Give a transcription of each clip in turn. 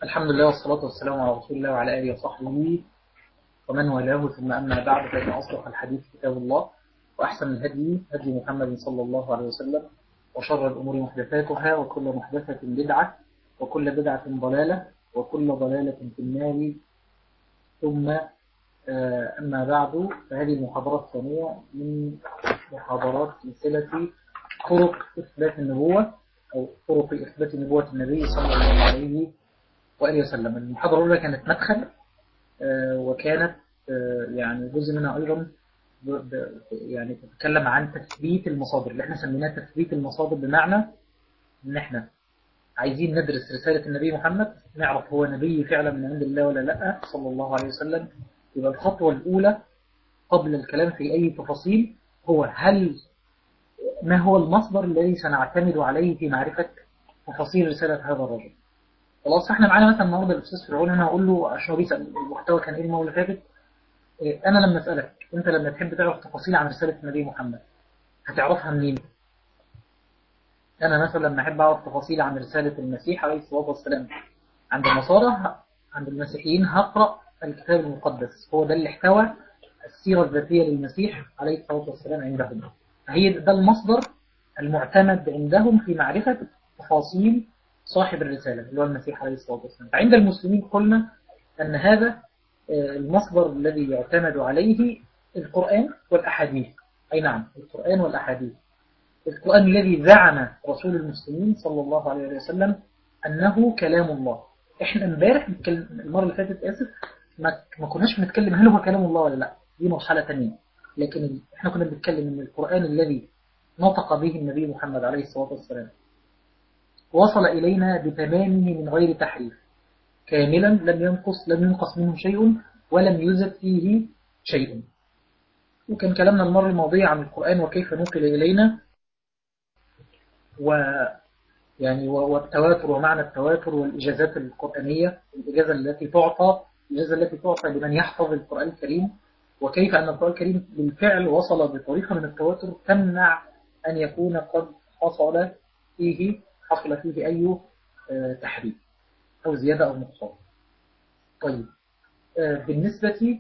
الحمد لله والصلاة والسلام على رسول الله وعلى آله وصحبه ومن والاه، ثم أما بعد، فإن أصدق الحديث كتاب الله، وأحسن الهدي هدي محمد صلى الله عليه وسلم، وشر الأمور محدثاتها، وكل محدثة بدعة، وكل بدعة ضلالة، وكل ضلالة في النار. ثم أما بعد، فهذه المحاضرة الثانية من محاضرات سلسلة طرق إثبات النبوة، أو طرق إثبات نبوة النبي صلى الله عليه وآله وسلم. المحاضرة الأولى كانت مدخل، وكانت يعني جزء منها أيضا يعني تتكلم عن تثبيت المصادر اللي احنا سميناها تثبيت المصادر، بمعنى ان احنا عايزين ندرس رسالة النبي محمد، نعرف هو نبي فعلا من عند الله ولا لا صلى الله عليه وسلم. يبقى الخطوة الأولى قبل الكلام في أي تفاصيل هو ما هو المصدر الذي سنعتمد عليه في معرفة تفاصيل رسالة هذا الرجل. خلاص، احنا معانا مثلا النهارده الاستاذ فرعون، انا هقول له عشان هو بيسال المحتوى كان ايه المره اللي فاتت. انا لما اسالك انت، لما تحب تعرف تفاصيل عن رساله النبي محمد هتعرفها منين؟ انا مثلا لما احب اعرف تفاصيل عن رساله المسيح عليه الصلاه والسلام عند النصارى، عند المسيحيين هقرا الكتاب المقدس، هو ده اللي احتوى السيره الذاتيه للمسيح عليه الصلاه والسلام عندهم. فهي ده المصدر المعتمد عندهم في معرفه تفاصيل صاحب الرسالة اللي هو المسيح عليه الصلاة والسلام. فعند المسلمين قلنا أن هذا المصدر الذي يعتمد عليه القرآن والأحاديث. أي نعم، القرآن والأحاديث. القرآن الذي زعم رسول المسلمين صلى الله عليه وسلم أنه كلام الله. احنا امبارح المرة اللي فاتت ما كناش بنتكلم هل هو كلام الله ولا لا، دي مرحلة تانية. لكن احنا كنا بنتكلم ان القرآن الذي نطق به النبي محمد عليه الصلاة والسلام وصل إلينا بتمامه من غير تحريف، كاملا، لم ينقص منه شيء ولم يزد فيه شيء. وكان كلامنا المرة الماضية عن القرآن وكيف نقل إلينا، والتواتر ومعنى التواتر والإجازات القرآنية، الإجازة التي تعطى لمن يحفظ القرآن الكريم، وكيف أن القرآن الكريم بالفعل وصل بطريقة من التواتر تمنع أن يكون قد حصل فيه أي تحريف أو زيادة أو نقصان. طيب، بالنسبة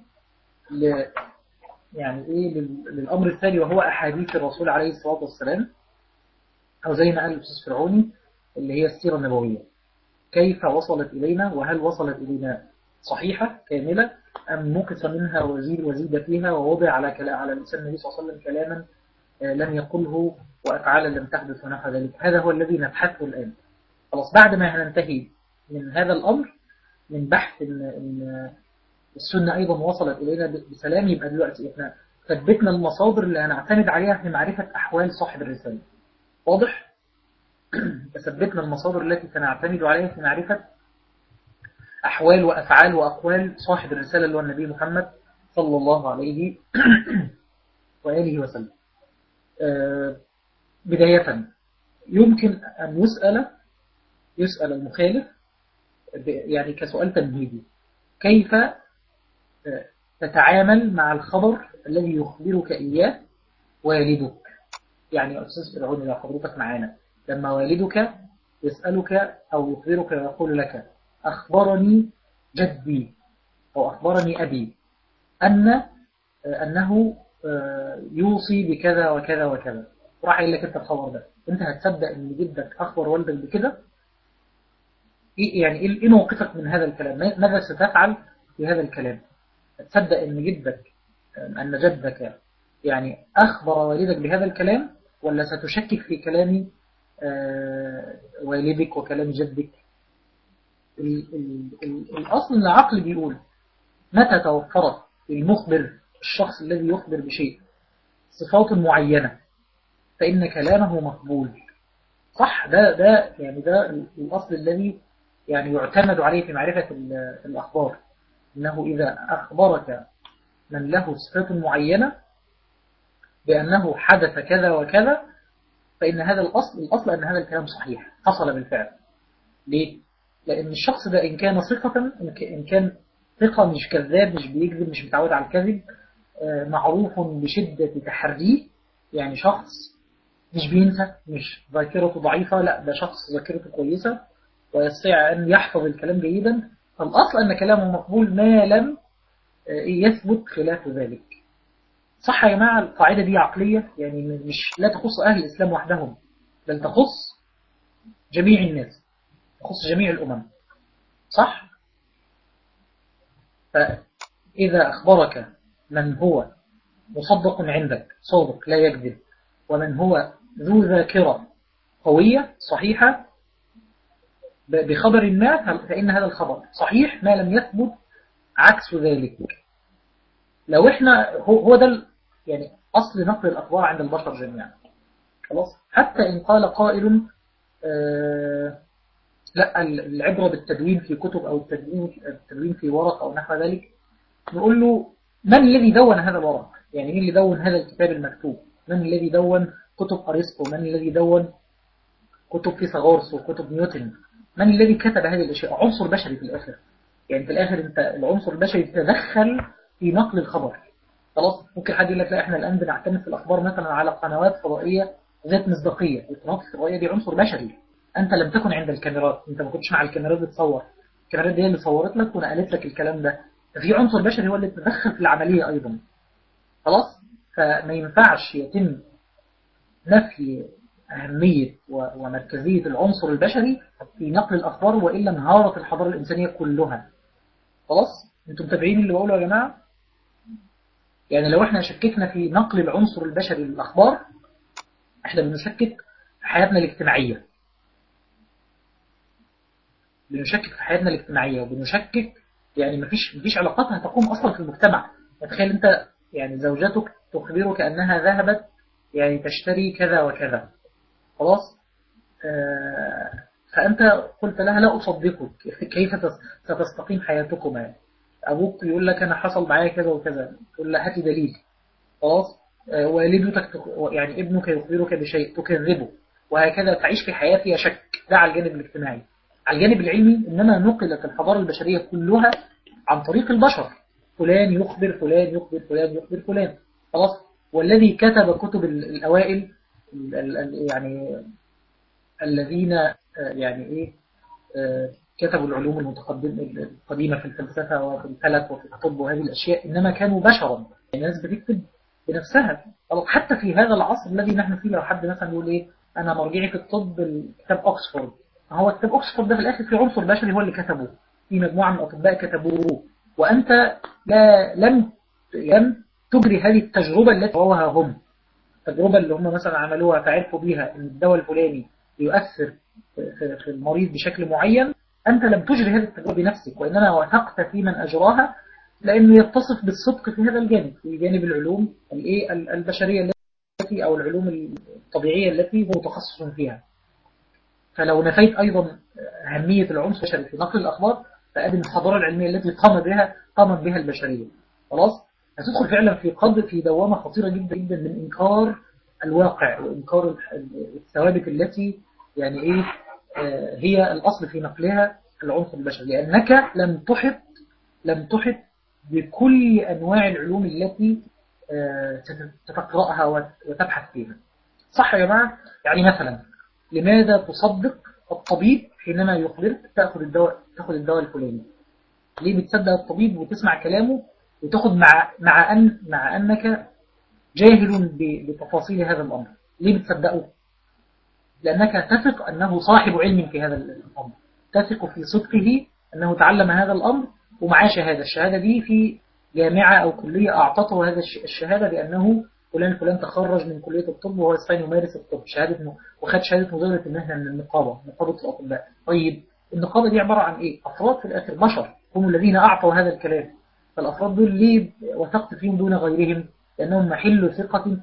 للأمر الثاني، وهو أحاديث الرسول عليه الصلاة والسلام، أو زي ما قال الأستاذ فرعوني اللي هي السيرة النبوية، كيف وصلت إلينا، وهل وصلت إلينا صحيحة كاملة أم نقص منها وزيد فيها ووضع على لسان النبي صلى الله عليه وسلم كلاما لم يقله وأفعالا لم تحدث ونحو ذلك. هذا هو الذي نبحثه الآن. خلاص، بعد ما هننتهي من هذا الأمر، من بحث إن السنة أيضا وصلت إلينا بسلام، يبقى دلوقتي إحنا ثبتنا المصادر اللي هنعتمد عليها في معرفة أحوال صاحب الرسالة. واضح؟ ثبتنا المصادر التي سنعتمد عليها في معرفة أحوال وأفعال وأقوال صاحب الرسالة اللي هو النبي محمد صلى الله عليه وآله وسلم. بداية، يمكن أن يسأل المخالف يعني كسؤال تمهيدي: كيف تتعامل مع الخبر الذي يخبرك إياه والدك؟ يعني يا أستاذ فرعون، لو حضرتك معانا، لما والدك يسألك أو يخبرك ويقول لك: أخبرني جدي أو أخبرني أبي أنه يوصي بكذا وكذا وكذا، راح يقول لك أنت الخبر ده، أنت هتصدق أن جدك أخبر والدك بكده؟ إيه موقفك من هذا الكلام؟ ماذا ستفعل في هذا الكلام؟ تصدق أن جدك يعني أخبر والدك بهذا الكلام، ولا ستشكك في كلام والدك وكلام جدك؟ الأصل أن العقل بيقول متى توفرت المخبر، الشخص الذي يخبر بشيء، صفات معينة، فإن كلامه مقبول. صح؟ ده الأصل الذي يعني يعتمد عليه في معرفة الأخبار، إنه إذا أخبرك من له صفات معينة بأنه حدث كذا وكذا، فإن هذا الأصل أن هذا الكلام صحيح، حصل بالفعل. ليه؟ لأن الشخص ده إن كان ثقة، إن كان ثقة، مش كذاب، مش بيكذب، مش متعود على الكذب، معروف بشدة تحريه، يعني شخص مش بينسى، مش ذاكرته ضعيفة، لا ده شخص ذاكرته كويسة، ويستطيع أن يحفظ الكلام جيدا، فالأصل أن كلامه مقبول ما لم يثبت خلاف ذلك. صح يا جماعة؟ القاعدة دي عقلية، يعني مش لا تخص أهل الإسلام وحدهم، بل تخص جميع الناس، تخص جميع الأمم. صح؟ فإذا أخبرك من هو مصدق عندك صادق لا يكذب، ومن هو ذو ذاكرة قوية صحيحة بخبر ما، فإن هذا الخبر صحيح ما لم يثبت عكس ذلك. لو احنا هو ده يعني أصل نقل الأخبار عند البشر جميعا. خلاص، حتى إن قال قائل لا العبرة بالتدوين في كتب أو التدوين في ورق أو نحو ذلك، نقول له من الذي دون هذا الورق؟ يعني مين اللي دون هذا الكتاب المكتوب؟ من الذي دون كتب أرسطو؟ من الذي دون كتب فيثاغورس وكتب نيوتن؟ من الذي كتب هذه الأشياء؟ عنصر بشري في الآخر. يعني في الآخر أنت العنصر البشري تدخل في نقل الخبر. خلاص، ممكن حد يقول لك لا احنا الآن بنعتمد في الأخبار مثلا على قنوات فضائية ذات مصداقية. القنوات الفضائية دي عنصر بشري، أنت لم تكن عند الكاميرات، أنت ما كنتش مع الكاميرات بتصور، الكاميرات دي اللي صورت لك ونقلت لك الكلام ده، ففي عنصر بشري هو اللي تدخل في العملية أيضا. خلاص، فما ينفعش يتم نفي أهمية ومركزية العنصر البشري في نقل الأخبار، وإلا انهارت الحضارة الإنسانية كلها. خلاص، أنتم متابعين اللي بقوله يا جماعة؟ يعني لو احنا شككنا في نقل العنصر البشري للأخبار، احنا بنشكك في حياتنا الاجتماعية، وبنشكك يعني مفيش علاقات هتقوم أصلا في المجتمع. تخيل أنت يعني زوجتك تخبرك أنها ذهبت يعني تشتري كذا وكذا. خلاص، فأنت قلت لها لا أصدقك، كيف ستستقيم حياتكما؟ أبوك يقول لك أنا حصل معايا كذا وكذا، تقول له هاتي دليل. خلاص، والدتك يعني ابنك يخبرك بشيء تكذبه، وهكذا تعيش في حياة فيها شك. ده على الجانب الاجتماعي. على الجانب العلمي، إنما نقلت الحضارة البشرية كلها عن طريق البشر، فلان يخبر فلان يخبر فلان يخبر فلان. خلاص، والذي كتب كتب الأوائل يعني الذين يعني إيه كتبوا العلوم القديمة في الفلسفة وفي الفلك وفي الطب وهذه الأشياء، إنما كانوا بشرا، يعني الناس بتكتب بنفسها. حتى في هذا العصر الذي نحن فيه، لو حد مثلا يقول إيه أنا مرجعي في الطب كتاب أكسفورد، هو كتاب أكسفورد ده في الآخر في عنصر بشري هو اللي كتبه، في مجموعة من الأطباء كتبوه، وأنت لم تجري هذه التجربة التي رووها هم. التجربة اللي هم مثلا عملوها فعرفوا بيها أن الدواء الفلاني يؤثر في المريض بشكل معين، أنت لم تجري هذه التجربة بنفسك، وإنما وثقت في من أجراها، لأنه يتصف بالصدق في هذا الجانب، في جانب العلوم البشرية التي أو العلوم الطبيعية التي هو متخصص فيها. فلو نفيت أيضا أهمية العنصر البشري في نقل الأخبار، فأدي الحضارة العلمية التي قامت بها البشرية. خلاص، هتدخل فعلا في دوامة خطيرة جدا جدا من إنكار الواقع وإنكار الثوابت التي يعني إيه هي الأصل في نقلها العنصر البشري، لأنك لم تحط بكل أنواع العلوم التي ستقرأها وتبحث فيها. صح يا جماعة؟ يعني مثلا لماذا تصدق الطبيب حينما يخبرك تأخذ الدواء الفلاني؟ ليه بتصدق الطبيب وتسمع كلامه وتأخذ مع أنك جاهل بتفاصيل هذا الأمر؟ ليه بتصدقه؟ لأنك تثق أنه صاحب علم في هذا الأمر، تثق في صدقه أنه تعلم هذا الأمر ومعاه الشهادة دي في جامعة أو كلية أعطته هذا الشهادة بأنه فلان فلان تخرج من كلية الطب وهو الثاني يمارس الطب، وخد شهادة مزاولة المهنة من نقابة الأطباء. طيب النقابة دي عبارة عن إيه؟ أفراد في الآخر بشر هم الذين أعطوا هذا الكلام، فالأفراد دول ليه وثقت فيهم دون غيرهم؟ لأنهم محل ثقة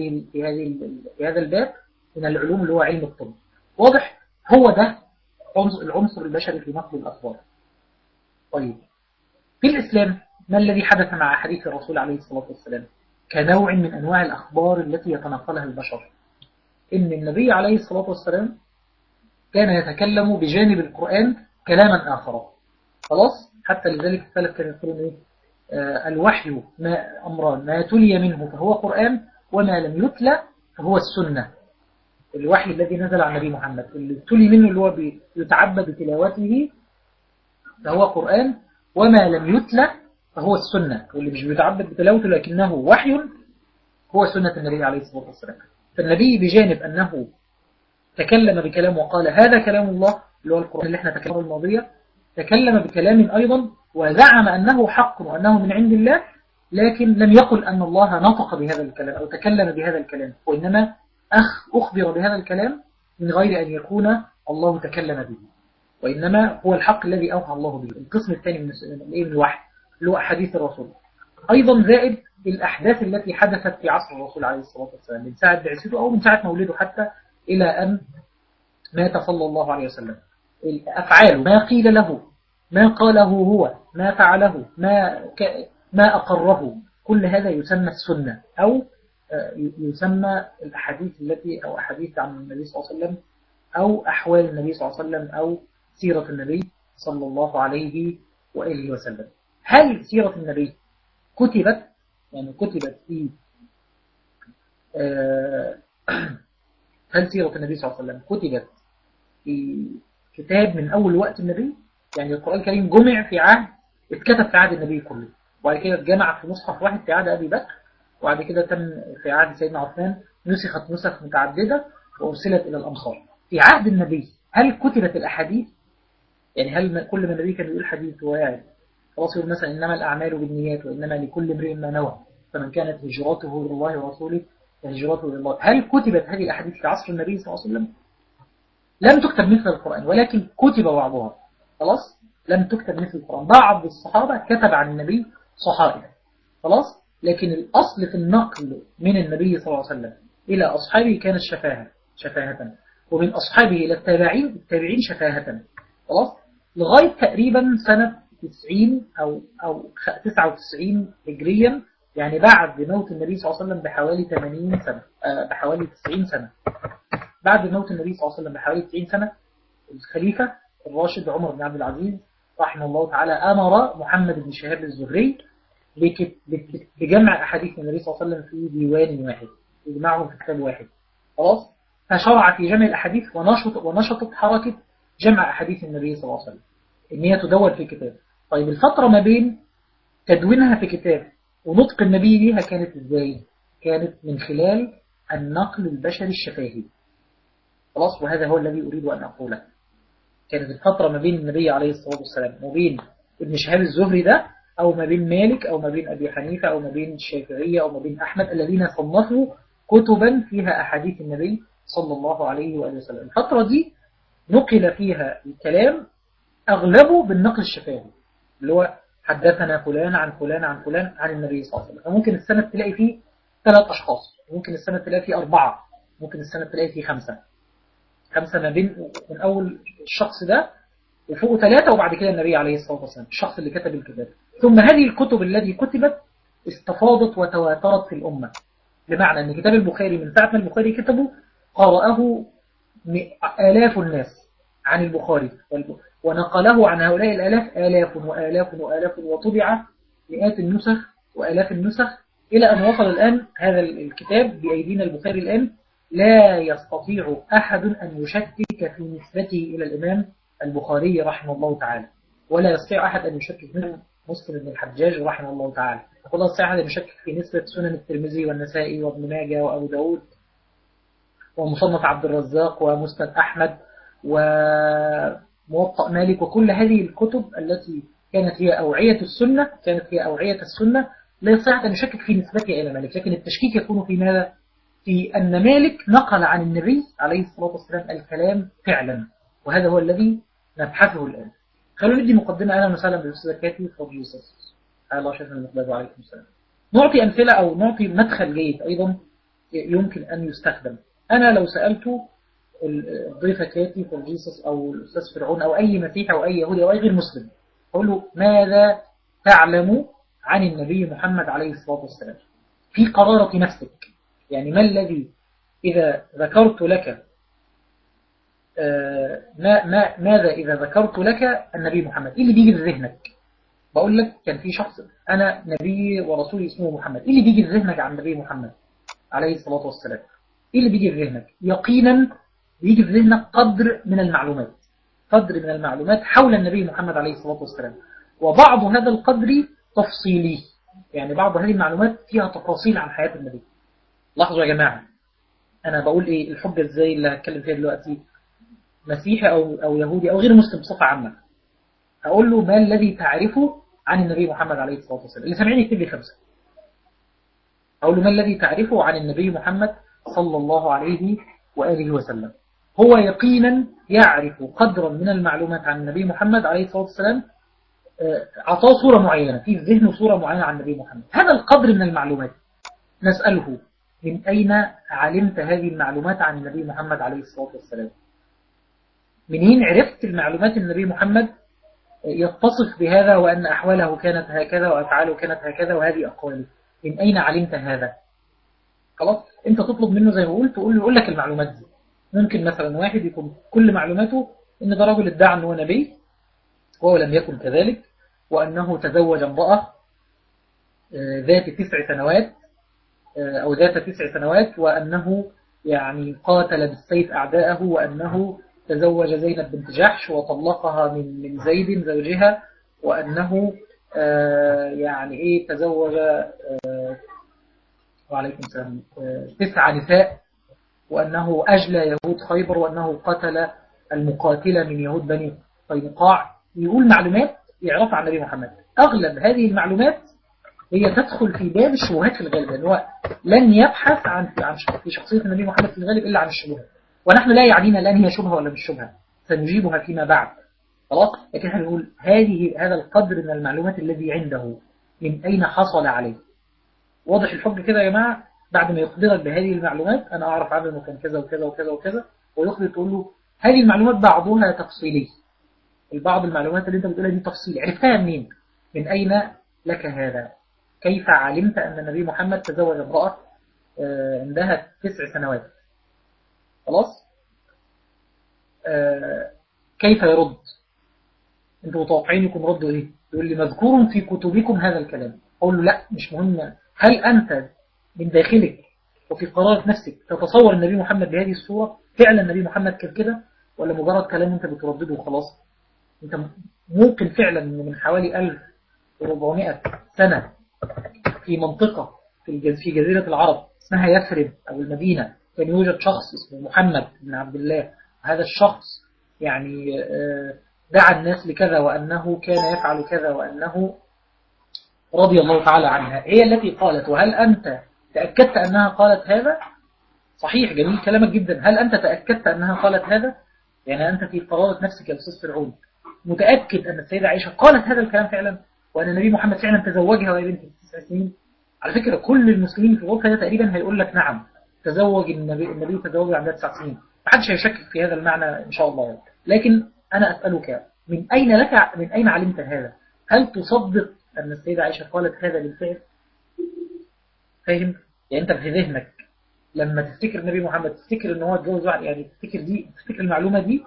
في هذا الباب من العلوم اللي هو علم الطب. واضح؟ هو ده العنصر البشري في نقل الأخبار. طيب في الإسلام ما الذي حدث مع حديث الرسول عليه الصلاة والسلام كنوع من أنواع الأخبار التي يتنقلها البشر؟ إن النبي عليه الصلاة والسلام كان يتكلم بجانب القرآن كلاما آخر. خلاص، حتى لذلك السلف كانوا يقولون إيه؟ الوحي أمران، ما تلي منه فهو قرآن، وما لم يتلى فهو السنة. الوحي الذي نزل على النبي محمد اللي ابتلي منه اللي هو يتعبد بتلاوته فهو قرآن، وما لم يتلى فهو السنة، واللي مش بيتعبد بتلاوته لكنه وحي هو سنة النبي عليه الصلاة والسلام. فالنبي بجانب أنه تكلم بكلام وقال هذا كلام الله اللي هو القرآن اللي احنا تكلمنا الماضية، تكلم بكلام أيضا وزعم أنه حق وأنه من عند الله، لكن لم يقل أن الله نطق بهذا الكلام أو تكلم بهذا الكلام، وإنما أخبر بهذا الكلام من غير أن يكون الله تكلم به، وإنما هو الحق الذي أوحى الله به. القسم الثاني من الوحي اللي هو أحاديث الرسول، أيضا زائد الأحداث التي حدثت في عصر الرسول عليه الصلاة والسلام من ساعة بعثته أو من ساعة مولده حتى إلى أن مات صلى الله عليه وسلم. أفعاله، ما قيل له، ما قاله هو، ما فعله، ما أقره، كل هذا يسمى السنة، أو يسمى الأحاديث التي أو أحاديث عن النبي صلى الله عليه وسلم، أو أحوال النبي صلى الله عليه وسلم، أو سيرة النبي صلى الله عليه وآله وسلم. هل سيرة النبي كتبت، يعني كتبت في هل سيرة النبي صلى الله عليه وسلم كتبت في كتاب من أول وقت النبي؟ يعني القرآن الكريم جمع في عهد، اتكتب في عهد النبي كله، وبعد كده اتجمع في مصحف واحد في عهد أبي بكر، وبعد كده تم في عهد سيدنا عثمان نسخت نسخ متعددة وأرسلت إلى الأمصار. في عهد النبي هل كتبت الأحاديث؟ يعني هل كل ما النبي كان يقول حديث ويعد خلاص يقول مثلا إنما الأعمال بالنيات وإنما لكل امرئ ما نوى فمن كانت هجرته إلى الله ورسوله فهجرته إلى الله؟ هل كتبت هذه الأحاديث في عصر النبي صلى الله عليه وسلم؟ لم تكتب مثل القرآن، ولكن كتب بعضها. خلاص، لم تكتب مثل القرآن. بعض الصحابة كتب عن النبي صحائف، خلاص، لكن الأصل في النقل من النبي صلى الله عليه وسلم إلى أصحابه كانت شفاهة، ومن أصحابه إلى التابعين شفاهة، خلاص، لغاية تقريبا سنة 90 أو 99 هجريا، يعني بعد موت النبي صلى الله عليه وسلم بحوالي 80 سنة، بحوالي 90 سنة. بعد موت النبي صلى الله عليه وسلم بحوالي 90 سنة، الخليفة الراشد عمر بن عبد العزيز رحمه الله تعالى أمر محمد بن شهاب الزهري بجمع أحاديث النبي صلى الله عليه وسلم في ديوان واحد، يجمعهم في كتاب واحد، خلاص. فشرع في جمع الأحاديث ونشطت حركة جمع أحاديث النبي صلى الله عليه وسلم إن هي تدون في كتاب. طيب الفترة ما بين تدوينها في كتاب ونطق النبي ليها كانت إزاي؟ كانت من خلال النقل البشري الشفاهي، خلاص، وهذا هو الذي أريد أن أقوله. كانت الفترة ما بين النبي عليه الصلاة والسلام وما بين ابن شهاب الزهري ده، أو ما بين مالك، أو ما بين أبي حنيفة، أو ما بين الشافعية، أو ما بين أحمد، الذين صنفوا كتبا فيها أحاديث النبي صلى الله عليه وآله وسلم. الفترة دي نقل فيها الكلام أغلبه بالنقل الشفاهي، اللي هو حدثنا فلان عن فلان عن فلان عن النبي صلى الله عليه وسلم. فممكن السنة تلاقي فيه 3 أشخاص، ممكن السنة تلاقي فيه 4، ممكن السنة تلاقي فيه 5 ما بين من أول الشخص ده وفوقه 3، وبعد كده النبي عليه الصلاة والسلام الشخص اللي كتب الكتاب. ثم هذه الكتب التي كتبت استفاضت وتواترت في الأمة، بمعنى أن كتاب البخاري من ساعة ما البخاري كتبه قرأه آلاف الناس عن البخاري، ونقله عن هؤلاء الآلاف آلاف وآلاف وآلاف، وطبع مئات النسخ وآلاف النسخ، إلى أن وصل الآن هذا الكتاب بأيدينا البخاري الآن لا يستطيع أحد أن يشكك في نسبته إلى الإمام البخاري رحمه الله تعالى، ولا يستطيع أحد أن يشكك منه مسلم بن الحجاج رحمه الله تعالى، ولا يستطيع أحد أن يشكك في نسبة سنن الترمذي والنسائي وابن ماجه وأبو داود ومصنف عبد الرزاق ومسند أحمد وموطأ مالك، وكل هذه الكتب التي كانت هي أوعية السنة لا يستطيع أن يشكك في نسبتها إلى مالك. لكن التشكيك يكون في ماذا؟ في أن مالك نقل عن النبي عليه الصلاة والسلام الكلام فعلا، وهذا هو الذي نبحثه الآن. خلونا ندي مقدمة. أهلا وسهلا بالأستاذ كاتي فضل يوسف. الله شكرا المقدار وعليكم السلام. نعطي أمثلة أو نعطي مدخل جيد أيضا يمكن أن يستخدم. أنا لو سألت الضيفة كاتي فضل يوسف أو الأستاذ فرعون أو أي مسيحي أو أي يهودي أو أي غير مسلم، أقول له ماذا تعلم عن النبي محمد عليه الصلاة والسلام في قرارة نفسك؟ يعني ما الذي إذا ذكرت لك ماذا إذا ذكرت لك النبي محمد، إيه اللي بيجي في ذهنك؟ بقول لك كان في شخص أنا نبي ورسول اسمه محمد، إيه اللي بيجي في ذهنك عن النبي محمد عليه الصلاة والسلام؟ إيه اللي بيجي في ذهنك؟ يقينا بيجي في ذهنك قدر من المعلومات، قدر من المعلومات حول النبي محمد عليه الصلاة والسلام، وبعض هذا القدر تفصيلي، يعني بعض هذه المعلومات فيها تفاصيل عن حياة النبي. لاحظوا يا جماعة، أنا بقول إيه الحجة إزاي اللي هتكلم فيها دلوقتي، مسيحي أو يهودي أو غير مسلم بصفة عامة، أقول له ما الذي تعرفه عن النبي محمد عليه الصلاة والسلام؟ اللي سامعني يكتب لي 5. أقول له ما الذي تعرفه عن النبي محمد صلى الله عليه وآله وسلم؟ هو يقينا يعرف قدرا من المعلومات عن النبي محمد عليه الصلاة والسلام، أعطاه صورة معينة في ذهنه، صورة معينة عن النبي محمد. هذا القدر من المعلومات نسأله من أين علمت هذه المعلومات عن النبي محمد عليه الصلاة والسلام؟ منين عرفت المعلومات النبي محمد يتصف بهذا، وأن أحواله كانت هكذا وأفعاله كانت هكذا وهذه أقواله؟ من أين علمت هذا؟ خلاص، أنت تطلب منه زي ما قلت، تقول له يقول لك المعلومات دي. ممكن مثلا واحد يكون كل معلوماته إن ده رجل ادعى أنه نبي وهو لم يكن كذلك، وأنه تزوج امرأة ذات 9 سنوات أو ذات 9 سنوات، وأنه يعني قاتل بالسيف أعداءه، وأنه تزوج زينب بنت جحش وطلقها من زيد زوجها، وأنه يعني إيه تزوج وعليكم السلام 9 نساء، وأنه أجلى يهود خيبر، وأنه قتل المقاتلة من يهود بني قينقاع. يقول معلومات يعرفها عن النبي محمد. أغلب هذه المعلومات هي تدخل في باب الشبهات في الغالب، لأن هو لن يبحث عن في شخصية النبي محمد في الغالب إلا عن الشبهات، ونحن لا يعنينا الآن هي شبهة ولا مش شبهة، سنجيبها فيما بعد. خلاص، لكن احنا نقول هذا القدر من المعلومات الذي عنده من أين حصل عليه. واضح الحج كده يا جماعة؟ بعد ما يخبرك بهذه المعلومات، أنا أعرف عنه أنه كان كذا وكذا وكذا وكذا، ويخبر تقول له هذه المعلومات بعضها تفصيلي، البعض المعلومات اللي أنت بتقولها دي تفصيل، عرفتها منين؟ من أين لك هذا؟ كيف علمت أن النبي محمد تزوج امرأة عندها 9 سنوات؟ خلاص، كيف يرد؟ أنتوا متوقعين يكون رده إيه؟ يقول لي مذكور في كتبكم هذا الكلام. أقول له لا، مش مهم. هل أنت من داخلك وفي قرارة نفسك تتصور النبي محمد بهذه الصورة؟ فعلا النبي محمد كان كده، ولا مجرد كلام أنت بتردده وخلاص؟ أنت ممكن فعلا من حوالي 1400 سنة في منطقة في جزيرة العرب اسمها يثرب أو المدينة، كان يوجد شخص اسمه محمد بن عبد الله. هذا الشخص يعني دعا الناس لكذا، وأنه كان يفعل كذا، وأنه رضي الله تعالى عنها هي التي قالت. وهل أنت تأكدت أنها قالت هذا؟ صحيح، جميل كلامك جدا. هل أنت تأكدت أنها قالت هذا؟ يعني أنت في قرارة نفسك يا أستاذ فرعون متأكد أن السيدة عائشة قالت هذا الكلام فعلا، وأن النبي محمد فعلا تزوجها وهي بنت 9 سنين؟ على فكرة كل المسلمين في الغرفة ده تقريبا هيقول لك نعم، تزوج النبي تزوج عندها 9 سنين. محدش هيشكك في هذا المعنى إن شاء الله. لكن أنا أسألك من أين علمت هذا؟ هل تصدق أن السيدة عائشة قالت هذا بالفعل؟ فاهم؟ يعني أنت في ذهنك لما تفتكر النبي محمد تفتكر ان هو اتجوز واحد، يعني تفتكر المعلومة دي؟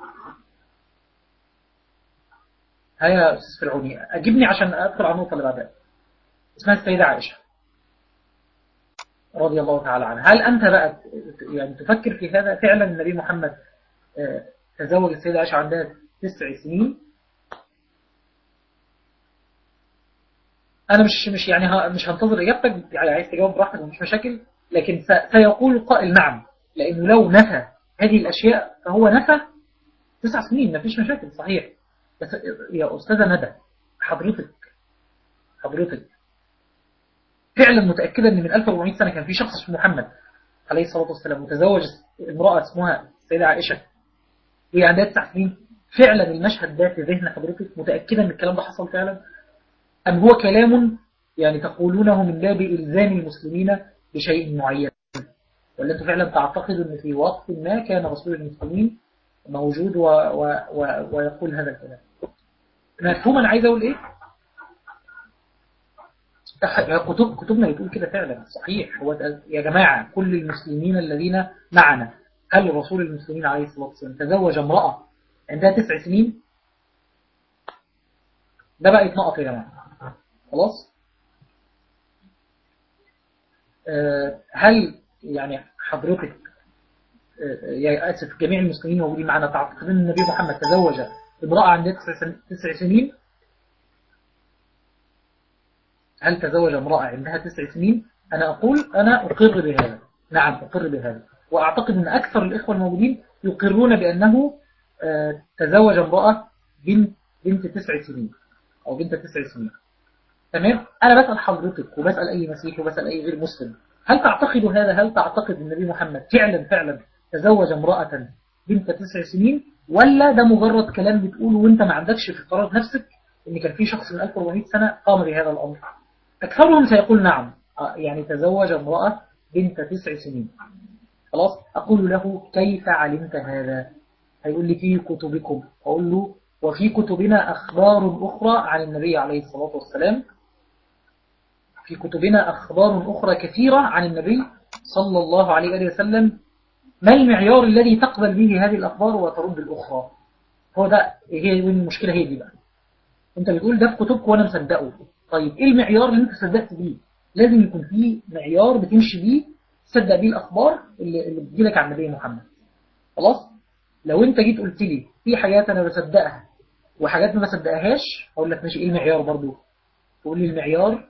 هيا أستاذ فرعوني أجبني عشان أدخل على النقطة اللي بعدها. اسمها السيدة عائشة رضي الله تعالى عنها. هل أنت بقى يعني تفكر في هذا فعلا النبي محمد تزوج السيدة عائشة عندها 9 سنين؟ أنا مش يعني مش هنتظر إجابتك، يعني عايز تجاوب براحتك ومش مشاكل، لكن سيقول القائل نعم، لأنه لو نفى هذه الأشياء فهو نفى 9 سنين، مفيش مشاكل صحيح. بس يا أستاذة ندى، حضرتك فعلا متأكدة أن من 1400 سنة كان في شخص اسمه محمد عليه الصلاة والسلام متزوج امرأة اسمها السيدة عائشة وهي عندها 9 سنين؟ فعلا المشهد ده في ذهن حضرتك؟ متأكدة أن الكلام ده حصل فعلا؟ أم هو كلام يعني تقولونه من باب إلزام المسلمين بشيء معين؟ ولا أنتم فعلا تعتقدوا أن في وقت ما كان رسول المسلمين موجود ويقول هذا الكلام؟ مفهوم أنا عايز أقول إيه؟ كتبنا بتقول كده فعلا صحيح. هو يا جماعة كل المسلمين الذين معنا، هل رسول المسلمين عليه الصلاة والسلام تزوج امرأة عندها 9 سنين؟ ده بقى يتنقط يا جماعة. خلاص، هل يعني حضرتك يعني آسف جميع المسلمين موجودين معنا، تعتقدون أن النبي محمد تزوج امرأة عندها 9 سنين؟ هل تزوج امرأة عندها 9 سنين؟ أنا أقول أنا أقر بهذا، نعم أقر بهذا، وأعتقد أن أكثر الإخوة الموجودين يقرون بأنه تزوج امرأة بنت 9 سنين أو بنت 9 سنين. تمام. أنا بسأل حضرتك وبسأل أي مسيحي وبسأل أي غير مسلم، هل تعتقد هذا؟ هل تعتقد أن النبي محمد فعلا تزوج امرأة بنت 9 سنين، ولا ده مجرد كلام بتقوله وانت ما عندكش في قرار نفسك ان كان في شخص من 1400 سنة قام بهذا الأمر؟ أكثرهم سيقول نعم، يعني تزوج امرأة بنت 9 سنين. خلاص. أقول له كيف علمت هذا؟ هيقول لي في كتبكم. أقول له وفي كتبنا أخبار أخرى عن النبي عليه الصلاة والسلام، في كتبنا أخبار أخرى كثيرة عن النبي صلى الله عليه وسلم. ما المعيار الذي تقبل به هذه الأخبار وترد الأخرى؟ هو ده، هي المشكلة، هي دي بقى. أنت بتقول ده في كتبك وأنا مصدقه، طيب إيه المعيار اللي أنت صدقت بيه؟ لازم يكون فيه معيار بتمشي بيه تصدق بيه الأخبار اللي بتجيلك عن النبي محمد. خلاص. لو أنت جيت قلت لي في حاجات أنا بصدقها وحاجات ما بصدقهاش، أقول لك ماشي، إيه المعيار برضو؟ تقول لي المعيار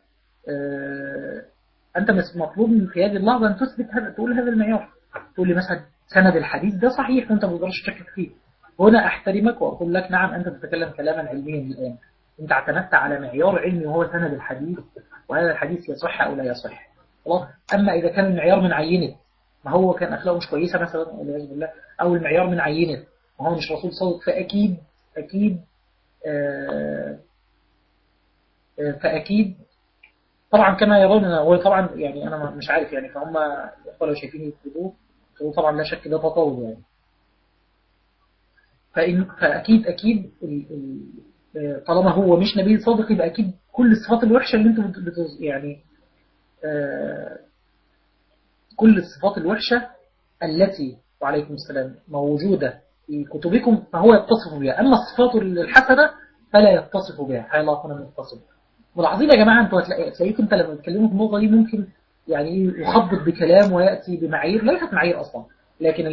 أنت مطلوب من في هذه اللحظة أن تثبت هذا، تقول هذا المعيار. تقول لي مثلا سند الحديث ده صحيح وأنت ما تقدرش تشكك فيه، هنا أحترمك وأقول لك نعم أنت تتكلم كلاما علميا الآن، أنت اعتمدت على معيار علمي وهو سند الحديث، وهذا الحديث يصح أو لا يصح. خلاص. أما إذا كان المعيار من عينة، ما هو كان أخلاقه مش كويسة مثلا والعياذ بالله، أو المعيار من عينة ما هو مش رسول صادق، فأكيد آه فأكيد طبعا كما يرون، وطبعا يعني أنا مش عارف يعني، فهم الأخوة لو شايفين يكتبوه طبعا لا شك ده تطاول يعني. فأكيد طالما هو مش نبي صادق يبقى أكيد كل الصفات الوحشة اللي انتم يعني كل الصفات الوحشة التي وعليكم السلام موجودة في كتبكم فهو يتصف بها، أما الصفات الحسنة فلا يتصف بها، حي الله كنا نتصف. ملاحظين يا جماعة انتوا هتلاقيكم انت لما تتكلموا في النقطة دي ممكن يعني يخبط بكلام ويأتي بمعايير ليست معايير أصلا، لكن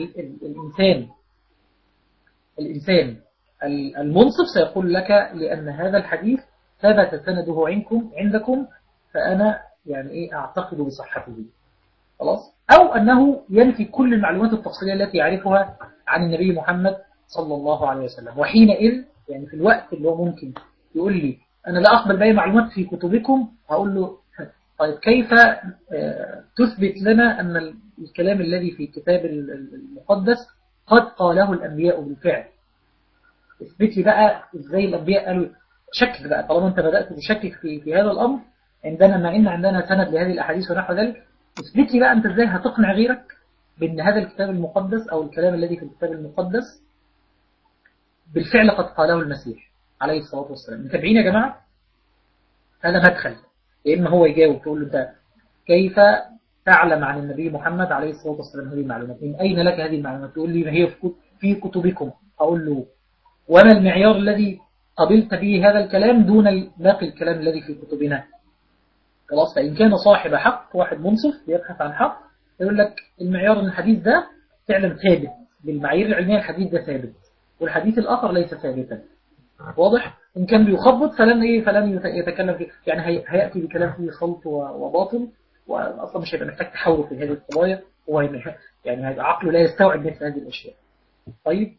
الإنسان المنصف سيقول لك لأن هذا الحديث ثبت سنده عندكم فأنا يعني إيه أعتقد بصحته. خلاص. أو أنه ينفي كل المعلومات التفصيلية التي يعرفها عن النبي محمد صلى الله عليه وسلم، وحينئذ يعني في الوقت اللي هو ممكن يقول لي أنا لا أقبل بأي معلومات في كتبكم، هقول له طيب كيف تثبت لنا أن الكلام الذي في الكتاب المقدس قد قاله الأنبياء بالفعل؟ اثبت لي بقى ازاي الأنبياء قالوا. شكك بقى طالما انت بدأت تشكك في هذا الأمر، مع ان عندنا سند لهذه الأحاديث ونحو ذلك، اثبت لي بقى انت ازاي هتقنع غيرك بأن هذا الكتاب المقدس أو الكلام الذي في الكتاب المقدس بالفعل قد قاله المسيح عليه الصلاة والسلام. متابعين يا جماعة؟ هذا مدخل. يا إما هو يجاوب تقول له انت كيف تعلم عن النبي محمد عليه الصلاة والسلام هذه المعلومات؟ من أين لك هذه المعلومات؟ تقول لي ما هي في كتبكم. أقول له وما المعيار الذي قبلت به هذا الكلام دون باقي الكلام الذي في كتبنا؟ خلاص. فإن كان صاحب حق واحد منصف يبحث عن حق يقول لك المعيار ان الحديث ده فعلا ثابت بالمعايير العلمية، الحديث ده ثابت والحديث الآخر ليس ثابتا. واضح؟ إن كان بيخبط فلن يتكلم فيه، يعني هيأتي بكلام فيه خلط وباطل، وأصلا مش هيبقى محتاج تحول في هذه القضايا، يعني هيبقى عقله لا يستوعب مثل هذه الأشياء. طيب.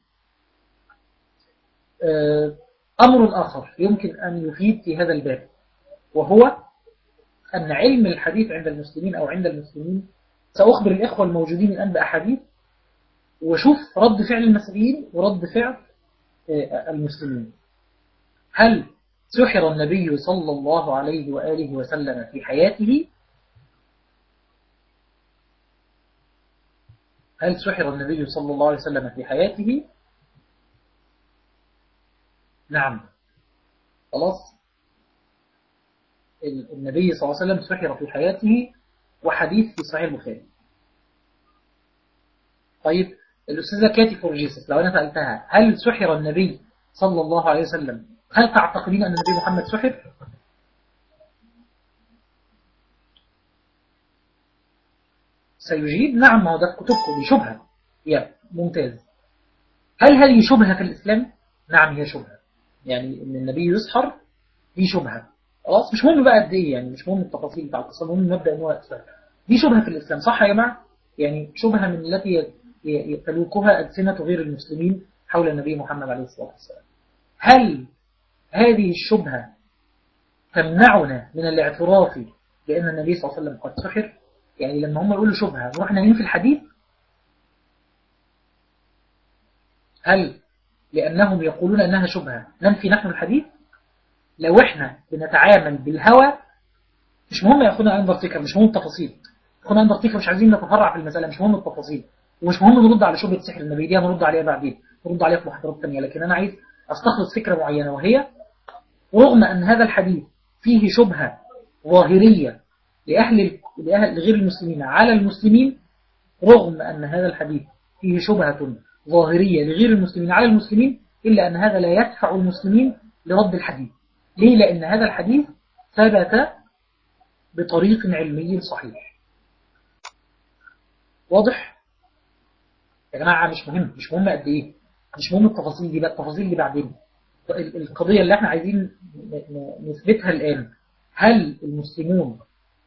أمر آخر يمكن أن يفيد في هذا الباب، وهو أن علم الحديث عند المسلمين أو عند المسلمين، سأخبر الإخوة الموجودين الآن بأحاديث وشوف رد فعل المسيحيين ورد فعل المسلمين. هل سحر النبي صلى الله عليه وآله وسلم في حياته؟ هل سحر النبي صلى الله عليه وسلم في حياته؟ نعم. خلاص. النبي صلى الله عليه وسلم سحر في حياته، وحديث في صحيح البخاري. طيب الأستاذة كاتي فورجيسس لو أنا سألتها هل سحر النبي صلى الله عليه وسلم، هل تعتقدين أن النبي محمد سحر؟ سيجيب نعم، ما هو ده في كتبكم، دي شبهة. ممتاز. هل هذه شبهة في الإسلام؟ نعم هي شبهة. يعني إن النبي يسحر دي شبهة. خلاص مش مهم بقى قد إيه، يعني مش مهم التفاصيل بتاع القصة، المهم المبدأ إن هو أسفل. دي شبهة في الإسلام، صح يا جماعة؟ يعني شبهة من التي يتلوكها ألسنة غير المسلمين حول النبي محمد عليه الصلاة والسلام. هل هذه الشبهة تمنعنا من الاعتراف بأن النبي صلى الله عليه وسلم قد سحر؟ يعني لما هم يقولوا شبهة نروح ننفي الحديث؟ هل لأنهم يقولون أنها شبهة ننفي نحن الحديث؟ لو احنا بنتعامل بالهوى مش مهم يا أخونا أندرتيكر، مش مهم التفاصيل. أخونا أندرتيكر مش عايزين نتفرع في المسألة، مش مهم التفاصيل، ومش مهم نرد على شبهة سحر النبي دي، هنرد عليها بعدين، نرد عليها في محاضرات ثانية. لكن أنا عايز أستخلص فكرة معينة، وهي رغم أن هذا الحديث فيه شبهة ظاهرية لغير المسلمين على المسلمين، رغم أن هذا الحديث فيه شبهة ظاهرية لغير المسلمين على المسلمين، إلا أن هذا لا يدفع المسلمين لرد الحديث. ليه؟ لأن هذا الحديث ثبت بطريق علمي صحيح. واضح؟ يا جماعة مش مهم قد إيه، مش مهم التفاصيل دي بقى، التفاصيل دي بعدين. القضية اللي احنا عايزين نثبتها الآن، هل المسلمون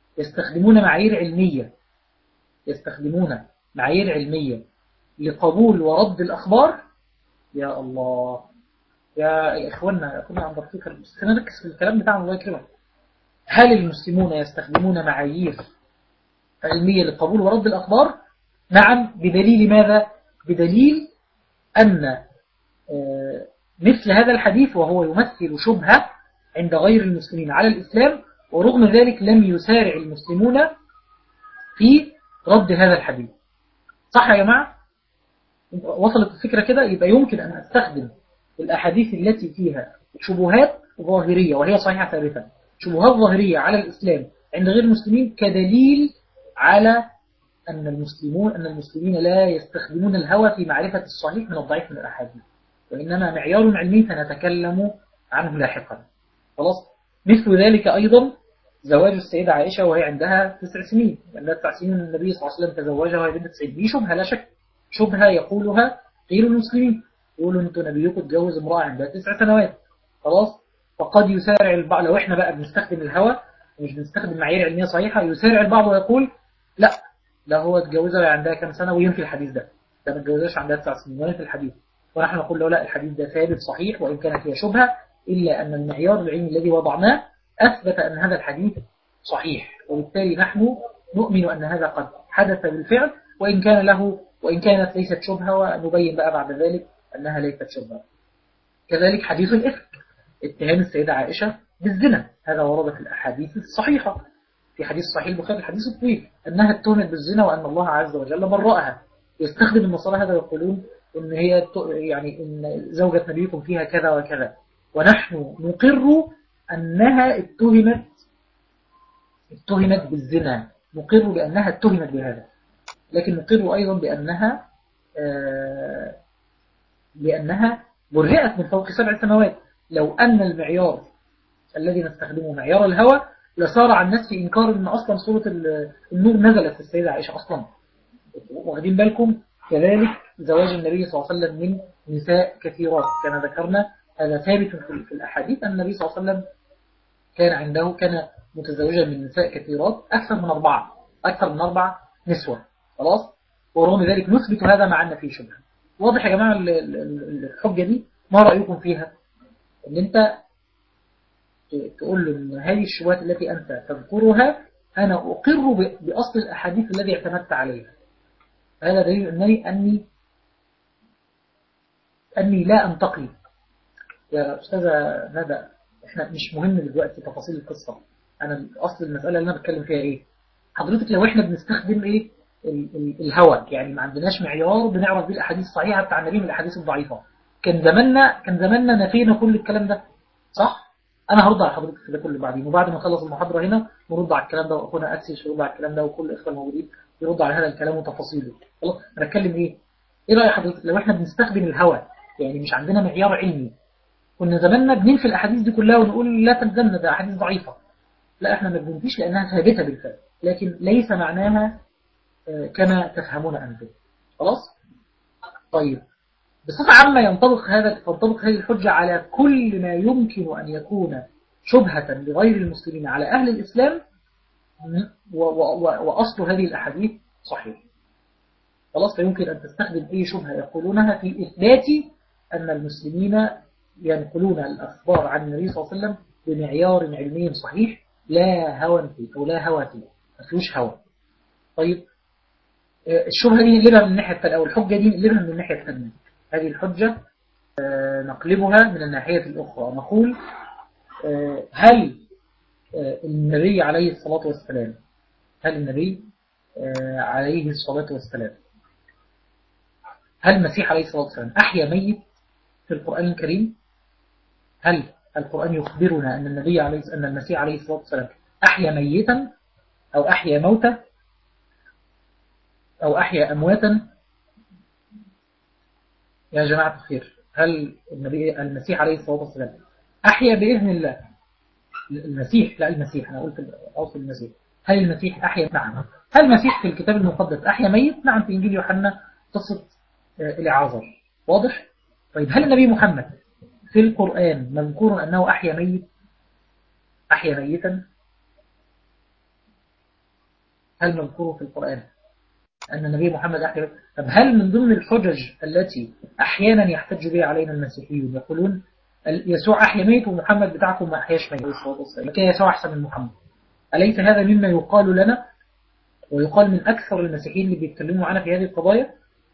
يستخدمون معايير علمية لقبول ورد الأخبار؟ يا الله يا إخواننا عند الفكرة، بس خلينا نركز في الكلام بتاعنا الله يكرمك. هل المسلمون يستخدمون معايير علمية لقبول ورد الأخبار؟ نعم. بدليل ماذا؟ بدليل أن مثل هذا الحديث وهو يمثل شبهة عند غير المسلمين على الإسلام، ورغم ذلك لم يسارع المسلمون في رد هذا الحديث. صح يا جماعة؟ وصلت الفكرة كده؟ يبقى يمكن أن أستخدم الأحاديث التي فيها شبهات ظاهرية وهي صحيحة ثابتة، شبهات ظاهرية على الإسلام عند غير المسلمين، كدليل على أن المسلمين لا يستخدمون الهوى في معرفة الصحيح من الضعيف من الأحاديث، وإنما معيار علمي سنتكلم عنه لاحقا. خلاص. مثل ذلك أيضا زواج السيدة عائشة وهي عندها 9 سنين، عندها 9 سنين النبي صلى الله عليه وسلم تزوجها وهي بنت 9. دي شبهة لا شك، شبهة يقولها غير المسلمين، يقولوا أنتوا نبيكم اتجوز امرأة عندها 9 سنوات. خلاص. فقد يسارع البعض، لو احنا بقى بنستخدم الهوى ومش بنستخدم معايير علمية صحيحة، يسارع البعض ويقول لا هو اتجوزها وهي عندها كام سنة، وينفي الحديث ده ما اتجوزهاش عندها 9 سنين، وينفي الحديث. ونحن نقول له لا، الحديث ده ثابت صحيح وإن كانت هي شبهة، إلا أن المعيار العلمي الذي وضعناه أثبت أن هذا الحديث صحيح، وبالتالي نحن نؤمن أن هذا قد حدث بالفعل، وإن كانت ليست شبهة، ونبين بقى بعد ذلك أنها ليست شبهة. كذلك حديث الإفك، اتهام السيدة عائشة بالزنا، هذا ورد في الأحاديث الصحيحة، في حديث صحيح البخاري الحديث الطويل أنها اتهمت بالزنا وأن الله عز وجل برأها. يستخدم النصارى هذا ويقولون إن هي يعني إن زوجة نبيكم فيها كذا وكذا، ونحن نقر أنها اتهمت بالزنا، نقر بأنها اتهمت بهذا، لكن نقر أيضا بأنها برئت من فوق 7 سنوات. لو أن المعيار الذي نستخدمه معيار الهوى لصار الناس في إنكار أن أصلا سورة النور نزلت في السيدة عائشة أصلا. واخدين بالكم؟ كذلك زواج النبي صلى الله عليه وسلم من نساء كثيرات، كما ذكرنا هذا ثابت في الأحاديث أن النبي صلى الله عليه وسلم كان متزوجا من نساء كثيرات، أكثر من 4 نسوة. خلاص. ورغم ذلك نثبت هذا مع أن فيه شبهة. واضح يا جماعة الحجة دي؟ ما رأيكم فيها؟ ان انت تقول له ان هذه الشبهات التي انت تذكرها انا اقر باصل الاحاديث الذي اعتمدت عليها، هذا دليل اني لا انتقي. يا استاذه ندى، احنا مش مهم دلوقتي تفاصيل القصه، انا اصل المساله اللي انا بتكلم فيها ايه. حضرتك لو احنا بنستخدم ايه الهوى، يعني ما عندناش معيار بنعرف بيه الاحاديث الصحيحه بتاع النبي من الاحاديث الضعيفه، كان زماننا نفينا كل الكلام ده، صح؟ انا هرد على حضرتك في ده كله بعدين، وبعد ما نخلص المحاضره هنا نرد على الكلام ده، واخونا اكسس يرد على الكلام ده، وكل الاخوه الموجودين يرد على هذا الكلام وتفاصيله. خلاص. انا اتكلم ايه راي حضرتك لو احنا بنستخدم الهوى، يعني مش عندنا معيار علمي، كنا زماننا بننفي الاحاديث دي كلها ونقول لا تلزمنا، ده احاديث ضعيفه. لا، احنا ما بننفيش لانها ثابته بالفعل، لكن ليس معناها كما تفهمون انتم. خلاص. طيب بصفة عامة تنطبق هذه الحجة على كل ما يمكن أن يكون شبهة لغير المسلمين على أهل الإسلام، وأصل هذه الأحاديث صحيح. خلاص، فيمكن أن تستخدم أي شبهة يقولونها في إثبات أن المسلمين ينقلون الأخبار عن النبي صلى الله عليه وسلم بمعيار علمي صحيح، لا هوى فيه أو لا هوى فيه، ما فيهوش هوى. طيب الشبهة دي نقلبها من الناحية الثانية، أو الحجة دي نقلبها من الناحية الثانية. هذه الحجة نقلبها من الناحية الأخرى، نقول هل النبي عليه الصلاة والسلام هل المسيح عليه الصلاة والسلام أحيا ميت في القرآن الكريم؟ هل القرآن يخبرنا أن المسيح عليه الصلاة والسلام أحيا ميتا أو أحيا موتا أو أحيا أمواتا؟ يا جماعة الخير، هل المسيح عليه الصلاة والسلام أحيا بإذن الله؟ المسيح أنا قلت أوصل المسيح. هل المسيح أحيا؟ نعم. هل المسيح في الكتاب المقدس أحيا ميت؟ نعم، في إنجيل يوحنا قصة الإعازر واضح. طيب هل النبي محمد في القرآن مذكور أنه أحيا ميتا؟ هل مذكور في القرآن أن النبي محمد أحيا؟ طب هل من ضمن الحجج التي أحيانا يحتج بها علينا المسيحيون يقولون يسوع أحيا ميت ومحمد بتاعكم ما أحياش ميت، لكن يسوع أحسن من محمد؟ أليس هذا مما يقال لنا ويقال من أكثر المسيحيين اللي بيتكلموا معنا في هذه القضايا؟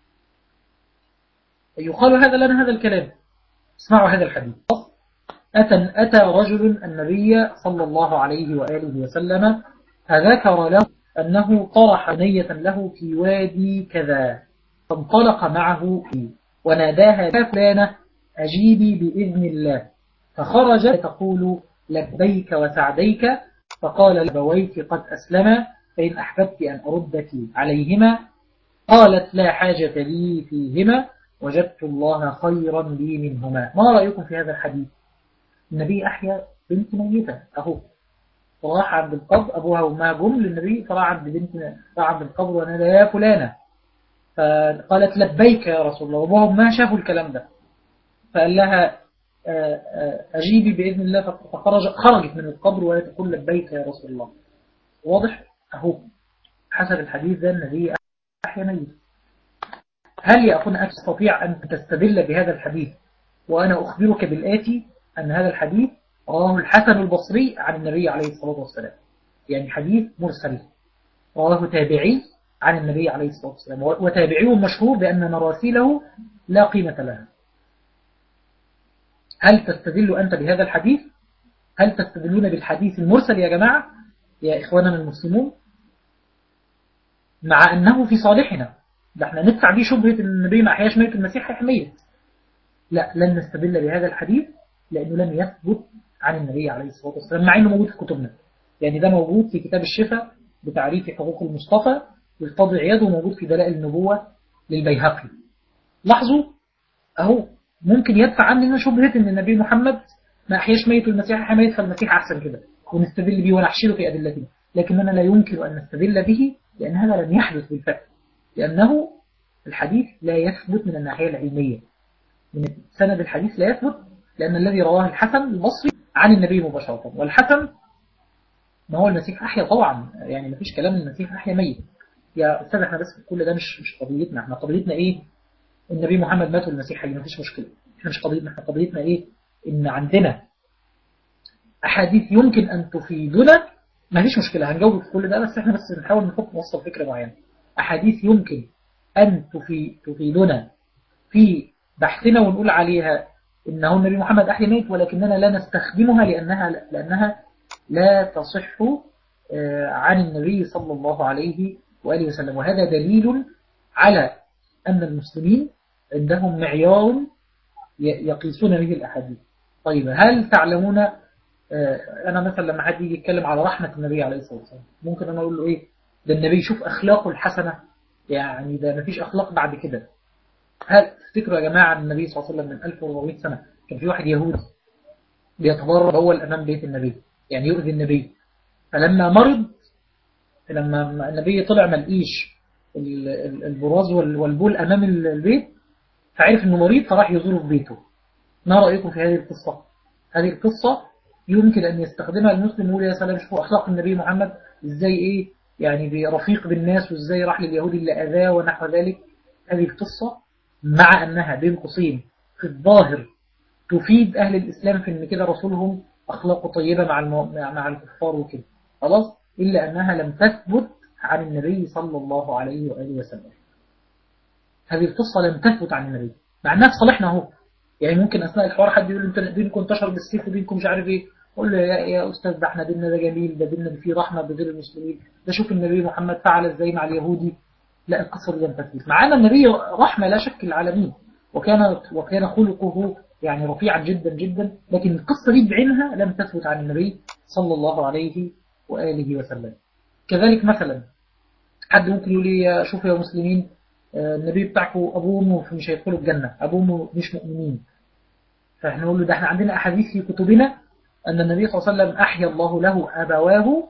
يقال هذا لنا هذا الكلام. اسمعوا هذا الحديث. أتى رجل النبي صلى الله عليه وآله وسلم فذكر له أنه طرح بنية له في وادي كذا، فانطلق معه فيه وناداها يا فلانة أجيبي بإذن الله، فخرجت تقول لبيك وسعديك، فقال لبويك قد أسلما، فإن أحببت أن أردك عليهما. قالت لا حاجة لي فيهما، وجدت الله خيرا لي منهما. ما رأيكم في هذا الحديث؟ النبي أحيا بنت ميتة أهو، فراح عند القبر، أبوها وأمها جم للنبي، فراح عند القبر ونادى يا فلانة، فقالت لبيك يا رسول الله، وأبوها وأمها شافوا الكلام ده، فقال لها أجيبي بإذن الله، خرجت من القبر وهي تقول لبيك يا رسول الله. واضح أهو، حسب الحديث ده النبي أحيا ميت. هل يا أخونا أستطيع أن تستدل بهذا الحديث وأنا أخبرك بالآتي أن هذا الحديث رواه الحسن البصري عن النبي عليه الصلاة والسلام، يعني حديث مرسل رواه تابعي عن النبي عليه الصلاة والسلام، وتابعيه مشهور بأن مراسيله لا قيمة لها. هل تستدل أنت بهذا الحديث؟ هل تستدلون بالحديث المرسل يا جماعة يا إخواننا المسلمون؟ مع أنه في صالحنا، ده احنا ندفع بيه شبهة أن النبي ما أحياش ميت المسيح أحيا ميت. لا، لن نستدل بهذا الحديث لأنه لم يثبت عن النبي عليه الصلاة والسلام، مع أنه موجود في كتبنا. يعني ده موجود في كتاب الشفاء بتعريف حقوق المصطفى للقاضي عياض، وموجود في دلائل النبوة للبيهقي. لاحظوا أهو، ممكن يدفع عننا شبهة أن النبي محمد ما أحياش ميت المسيح أحيا ميت، فالمسيح أحسن كده ونستدل به ونحشره في أدلته، لكننا لا يمكن أن نستدل به لأن هذا لم يحدث بالفعل، لأنه الحديث لا يثبت من الناحية العلمية، من سند الحديث لا يثبت، لأن الذي رواه الحسن البصري عن النبي مباشرة، والحسن ما هو المسيح أحيا طبعا، يعني ما فيش كلام المسيح أحيا ميت. يا أستاذ احنا بس كل ده مش قضيتنا، احنا قضيتنا إيه؟ النبي محمد مات والمسيح حي، ما فيش مشكلة. احنا مش قضيتنا، احنا قضيتنا إيه؟ إن عندنا أحاديث يمكن أن تفيدنا، ما فيش مشكلة هنجاوب في كل ده، بس احنا بس بنحاول نوصل فكرة معينة. أحاديث يمكن أن تفيدنا في بحثنا ونقول عليها إنه النبي محمد أحيا ميت، ولكننا لا نستخدمها لأنها لا تصح عن النبي صلى الله عليه وآله وسلم، وهذا دليل على أن المسلمين عندهم معيار يقيسون به الأحاديث. طيب هل تعلمون أنا مثلا لما حد يجي يتكلم على رحمة النبي عليه الصلاة والسلام، ممكن أنا أقول له إيه؟ ده النبي شوف أخلاقه الحسنة، يعني ده مفيش أخلاق بعد كده. هل تفتكروا يا جماعة النبي صلى الله عليه وسلم من 1400 سنة كان في واحد يهودي بيتضرر أول أمام بيت النبي، يعني يؤذي النبي، فلما مرض، لما النبي طلع ملقيش البراز والبول أمام البيت، فعرف أنه مريض فراح يزوره في بيته. ما رأيكم في هذه القصة؟ هذه القصة يمكن أن يستخدمها المسلم ويقول يا سلام شوفوا أخلاق النبي محمد إزاي إيه يعني برفيق بالناس، وإزاي راح لليهود اللي أذاه ونحو ذلك. هذه القصة مع أنها بين قوسين في الظاهر تفيد أهل الإسلام في أن كده رسولهم أخلاقه طيبة مع الكفار وكده خلاص، إلا أنها لم تثبت عن النبي صلى الله عليه وآله وسلم. هذه القصة لم تثبت عن النبي مع أنها في صالحنا هو. يعني ممكن أثناء الحوار حد يقول انتوا دينكم انتشر بالسيف ودينكم مش عارف ايه، قول له يا أستاذ ده احنا ديننا ده جميل، ده ديننا فيه رحمة بغير المسلمين، ده شوف النبي محمد فعل ازاي مع اليهودي. لا، القصة دي لم تثبت مع أن النبي رحمة لا شك العالمين، وكان خلقه يعني رفيعا جدا جدا، لكن القصة دي بعينها لم تثبت عن النبي صلى الله عليه وآله وسلم. كذلك مثلا حد ممكن يقول لي شوفوا يا مسلمين النبي بتاعكم أبوه وأمه مش هيدخلوا الجنة، أبوه وأمه مش مؤمنين. فإحنا نقول له ده احنا عندنا أحاديث في كتبنا أن النبي صلى الله عليه وسلم أحيا الله له أبواه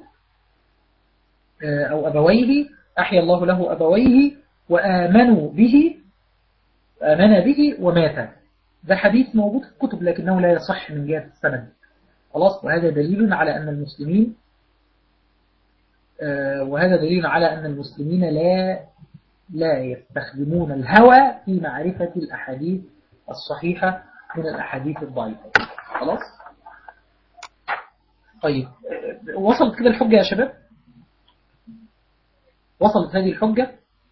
أو أبويه، أحيا الله له أبويه وآمنوا به، آمن به ومات. ده حديث موجود في الكتب لكنه لا يصح من جهة السند خلاص. وهذا دليل على أن المسلمين لا يستخدمون الهوى في معرفة الأحاديث الصحيحة من الأحاديث الضعيفة خلاص. طيب وصلت كده الحجة يا شباب؟ وصلت هذه الحجة؟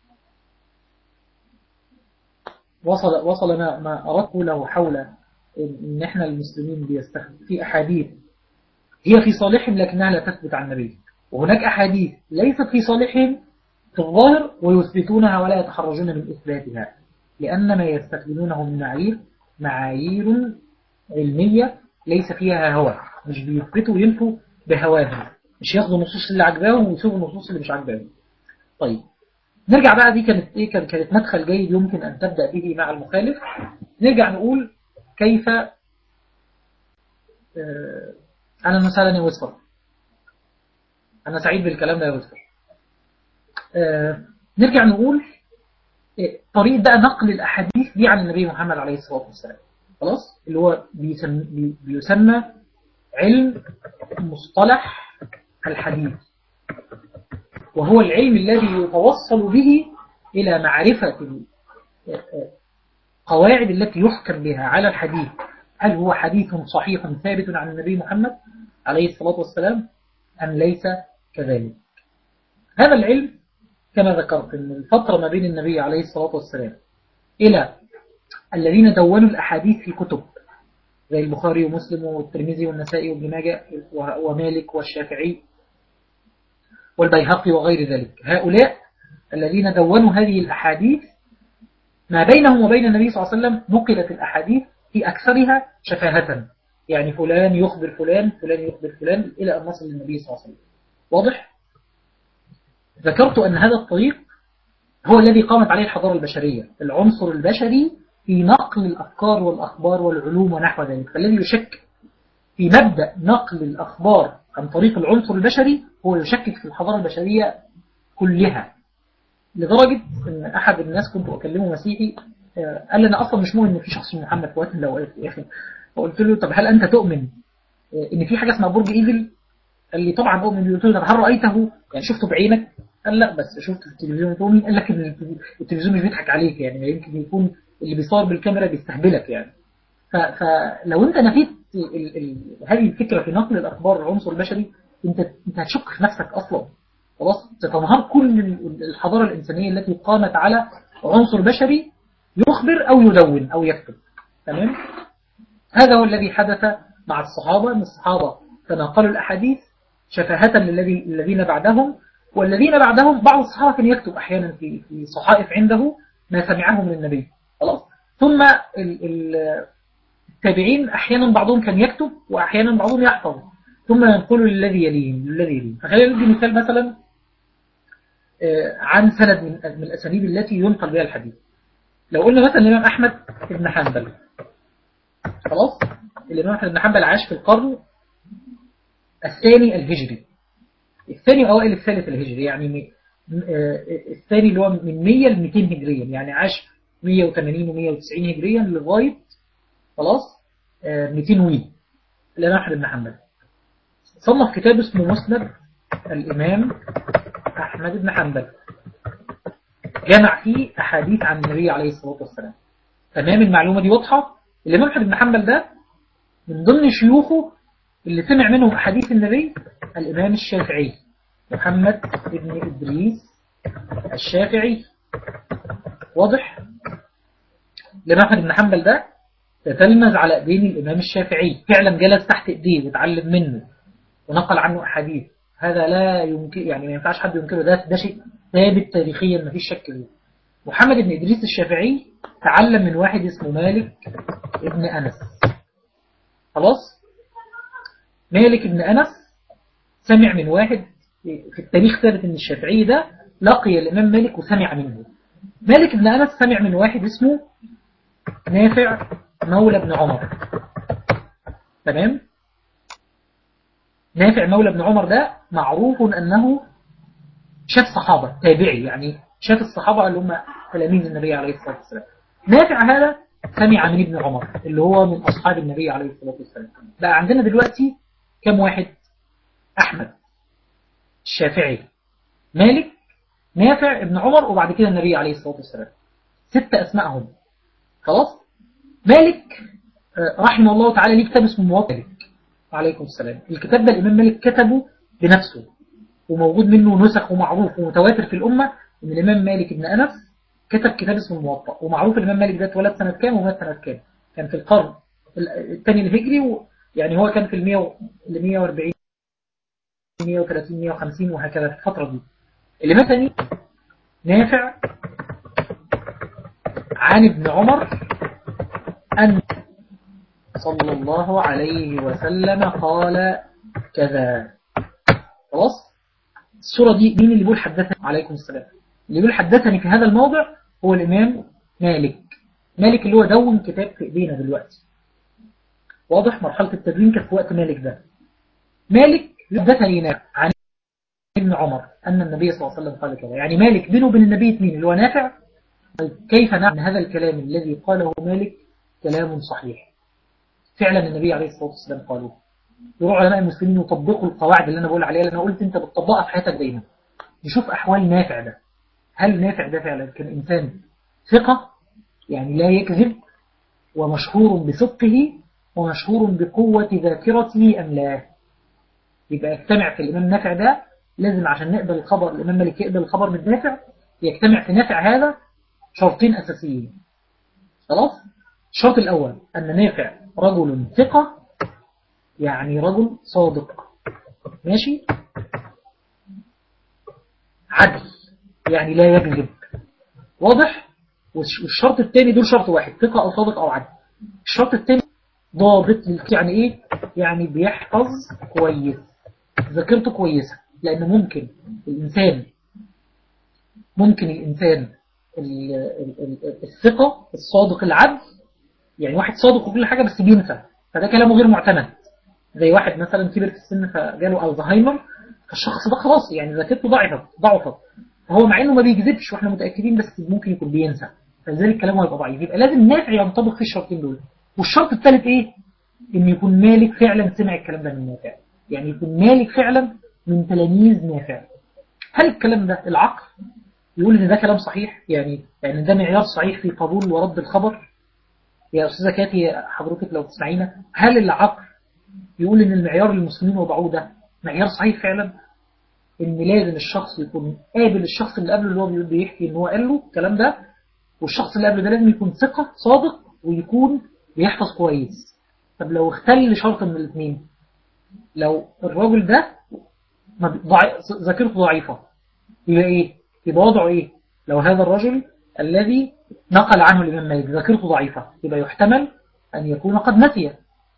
وصل ما أردت له حول إن إحنا المسلمين بيستخدم في أحاديث هي في صالحهم لكنها لا تثبت عن النبي، وهناك أحاديث ليست في صالحهم في الظاهر ويثبتونها ولا يتحرجون من إثباتها، لأن ما يستخدمونه من معايير علمية ليس فيها هوى، مش بيثبتوا وينفوا بهواهم، مش ياخدوا النصوص اللي عجباهم ويسيبوا النصوص اللي مش عجباهم. طيب نرجع بقى، دي كانت ايه، كانت مدخل جيد يمكن أن تبدأ به مع المخالف. نرجع نقول كيف أنا مثلا يا وسفر، أنا سعيد بالكلام ده يا وسفر. نرجع نقول طريقة بقى نقل الأحاديث دي عن النبي محمد عليه الصلاة والسلام خلاص، اللي هو بيسمى علم مصطلح الحديث، وهو العلم الذي يتوصل به إلى معرفة القواعد التي يحكم بها على الحديث، هل هو حديث صحيح ثابت عن النبي محمد عليه الصلاة والسلام أم ليس كذلك. هذا العلم كما ذكرت أن الفترة ما بين النبي عليه الصلاة والسلام إلى الذين دونوا الأحاديث في كتب زي البخاري ومسلم والترمذي والنسائي وابن ماجه ومالك والشافعي والبيهقي وغير ذلك، هؤلاء الذين دونوا هذه الأحاديث ما بينهم وبين النبي صلى الله عليه وسلم نقلت الأحاديث في أكثرها شفاهة، يعني فلان يخبر فلان، فلان يخبر فلان، إلى أن نصل للنبي صلى الله عليه وسلم. واضح؟ ذكرت أن هذا الطريق هو الذي قامت عليه الحضارة البشرية، العنصر البشري في نقل الأفكار والأخبار والعلوم ونحو ذلك. فالذي يشك في مبدأ نقل الأخبار عن طريق العنصر البشري هو يشكك في الحضارة البشرية كلها. لدرجة أن أحد الناس كنت أكلمه مسيحي قال لي أنا أصلا مش مؤمن إن في شخص محمد في وقت من الأوقات يا أخي. فقلت له طب هل أنت تؤمن إن في حاجة اسمها برج إيفل؟ قال لي طبعا أؤمن. قلت له طب هل رأيته؟ يعني شفته بعينك؟ قال لا بس شفته في التلفزيون. قلت له قال لك إن التلفزيون مش بيضحك عليك، يعني يمكن يكون اللي بيصور بالكاميرا بيستهبلك يعني. فلو أنت نفيت هذه الفكرة في نقل الأخبار العنصر البشري أنت هتشك في نفسك أصلا خلاص، ستنهار كل الحضارة الإنسانية التي قامت على عنصر بشري يخبر أو يدون أو يكتب. تمام؟ هذا هو الذي حدث مع الصحابة، أن الصحابة تناقلوا الأحاديث شفاهة للذين بعدهم، والذين بعدهم بعض الصحابة كان يكتب أحيانا في صحائف عنده ما سمعه من النبي خلاص. ثم التابعين أحيانا بعضهم كان يكتب وأحيانا بعضهم يحفظ، ثم ينقل للذي يليهم. فخلينا ندي مثال مثلا عن سند من الأسانيد التي ينقل بها الحديث. لو قلنا مثلا الإمام أحمد بن حنبل خلاص، الإمام أحمد بن حنبل عاش في القرن الثاني الهجري، الثاني أوائل الثالث الهجري، يعني الثاني اللي هو من 100 ل 200 هجريا، يعني عاش 180 و190 هجريا لغاية خلاص 200 الإمام أحمد بن حنبل. صنف كتاب اسمه مسند الإمام أحمد بن حنبل، جمع فيه أحاديث عن النبي عليه الصلاة والسلام. تمام، المعلومة دي واضحة. الإمام أحمد بن حنبل ده من ضمن شيوخه اللي سمع منهم أحاديث النبي الإمام الشافعي محمد بن إدريس الشافعي. واضح؟ الإمام أحمد بن حنبل ده تتلمذ على ايدين الإمام الشافعي، فعلا جلس تحت ايديه وتعلم منه ونقل عنه أحاديث. هذا لا يمكن، يعني ما ينفعش حد ينكره، ده شيء ثابت تاريخيا ما فيش شك فيه. محمد بن إدريس الشافعي تعلم من واحد اسمه مالك ابن أنس. خلاص، مالك ابن أنس سمع من واحد، في التاريخ ثابت ان الشافعي ده لقي الإمام مالك وسمع منه. مالك ابن أنس سمع من واحد اسمه نافع مولى بن عمر. تمام، نافع مولى بن عمر ده معروف أنه شاف صحابة تابعي، يعني شاف الصحابة اللي هم تلاميذ النبي عليه الصلاة والسلام. نافع هذا سمع من ابن عمر اللي هو من أصحاب النبي عليه الصلاة والسلام. بقى عندنا دلوقتي كم واحد؟ أحمد، الشافعي، مالك، نافع ابن عمر، وبعد كده النبي عليه الصلاة والسلام. 6 أسمائهم. خلاص. مالك رحمه الله تعالى ليه كتاب اسمه موطأ مالك عليكم السلام. الكتاب ده الإمام مالك كتبه بنفسه، وموجود منه نسخ ومعروف ومتواتر في الأمة إن الإمام مالك بن أنس كتب كتاب اسمه الموطأ. ومعروف الإمام مالك ده اتولد سنة كام ومات سنة كام. كان في القرن الثاني الهجري، يعني هو كان في 140 130 150 وهكذا في الفترة دي. الإمام الثاني نافع عن ابن عمر أن صلى الله عليه وسلم قال كذا. خلاص. الصورة دي مين اللي بيقول حدثني؟ عليكم السلام. اللي بيقول حدثني في هذا الموضع هو الإمام مالك. مالك اللي هو دون كتاب في إيدينا دلوقتي. واضح؟ مرحلة التدوين كانت في وقت مالك ده. مالك حدثني عن ابن عمر أن النبي صلى الله عليه وسلم قال كذا. يعني مالك بينه وبين النبي اثنين اللي هو نافع. كيف نعلم هذا الكلام الذي قاله مالك كلام صحيح؟ فعلا النبي عليه الصلاة والسلام قالوه. يروح علماء المسلمين يطبقوا القواعد اللي أنا بقول عليها، اللي أنا قلت أنت بتطبقها في حياتك دايما. نشوف أحوال نافع ده. هل نافع ده فعلا كان إنسان ثقة، يعني لا يكذب، ومشهور بصدقه ومشهور بقوة ذاكرته أم لا؟ يبقى يجتمع في الإمام نافع ده، لازم عشان نقبل الخبر، الإمام مالك يقبل الخبر من نافع، يجتمع في نافع هذا شرطين أساسيين. خلاص. الشرط الأول أن نافع رجل ثقة، يعني رجل صادق، ماشي، عدل، يعني لا يكذب. واضح؟ والشرط الثاني، دول شرط واحد، ثقة أو صادق أو عدل. الشرط الثاني ضابط، يعني إيه؟ يعني بيحفظ كويس، ذاكرته كويسة. لأن ممكن الإنسان الثقة الصادق العدل، يعني واحد صادق وكل حاجة بس بينسى، فده كلامه غير معتمد. زي واحد مثلا كبر في السن فجاله الزهايمر، فالشخص ده خلاص يعني ذاكرته ضعفت، فهو مع انه ما بيكذبش واحنا متاكدين بس ممكن يكون بينسى، فلذلك كلامه هيبقى ضعيف. يبقى لازم نافع ينطبق في الشرطين دول. والشرط الثالث ايه؟ ان يكون مالك فعلا سمع الكلام ده من نافع، يعني يكون مالك فعلا من تلاميذ نافع. هل الكلام ده العقل يقول ان ده كلام صحيح؟ يعني ده معيار صحيح في قبول ورد الخبر؟ يا استاذه كاتي حضرتك لو تسمعينا، هل العقل يقول ان المعيار اللي المسلمين وضعوه ده معيار صحيح فعلا؟ ان لازم الشخص يكون قابل الشخص اللي قبله اللي هو بيحكي ان هو قال له الكلام ده، والشخص اللي قبله ده لازم يكون ثقة صادق ويكون بيحفظ كويس. طب لو اختل شرط من الاثنين، لو الراجل ده ذاكرته ضعيفة، يبقى ايه؟ يبقى وضعه ايه؟ لو هذا الرجل الذي نقل عنه الإمام مالك ذاكرته ضعيفة، يبقى يحتمل أن يكون قد نسي.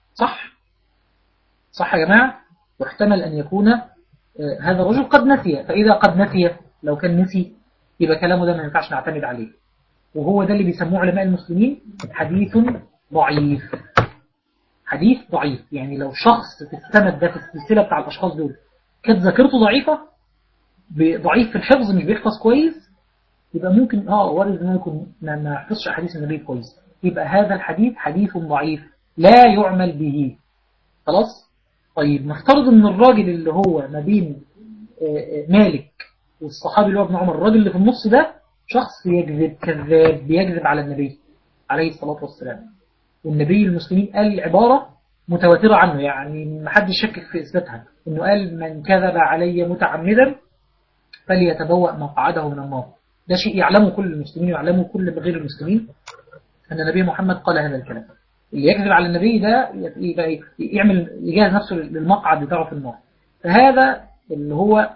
صح يا جماعة؟ يحتمل أن يكون هذا الرجل قد نسي. فإذا قد نسي، لو كان نسي، يبقى كلامه ده ما ينفعش نعتمد عليه. وهو ده اللي بيسموه علماء المسلمين حديث ضعيف. حديث ضعيف يعني لو شخص في السند ده، في السلسلة بتاع الأشخاص دول، كانت ذاكرته ضعيفة، ضعيف في الحفظ، مش بيحفظ كويس، يبقى ممكن وارد انه يكون ما يحفظش احاديث النبي كويس، يبقى هذا الحديث حديث ضعيف لا يعمل به. خلاص. طيب نفترض ان الراجل اللي هو ما بين مالك والصحابي اللي هو ابن عمر، الراجل اللي في النص ده شخص يكذب، كذاب، بيكذب على النبي عليه الصلاة والسلام، والنبي المسلمين قال عبارة متواترة عنه، يعني ما حدش شكك في إثباتها، إنه قال من كذب علي متعمدا فليتبوأ مقعده من النار. ده شيء يعلمه كل المسلمين ويعلمه كل غير المسلمين، أن النبي محمد قال هذا الكلام. اللي يكذب على النبي ده يبقى يعمل يجهز نفسه للمقعد بتاعه في النار. فهذا اللي هو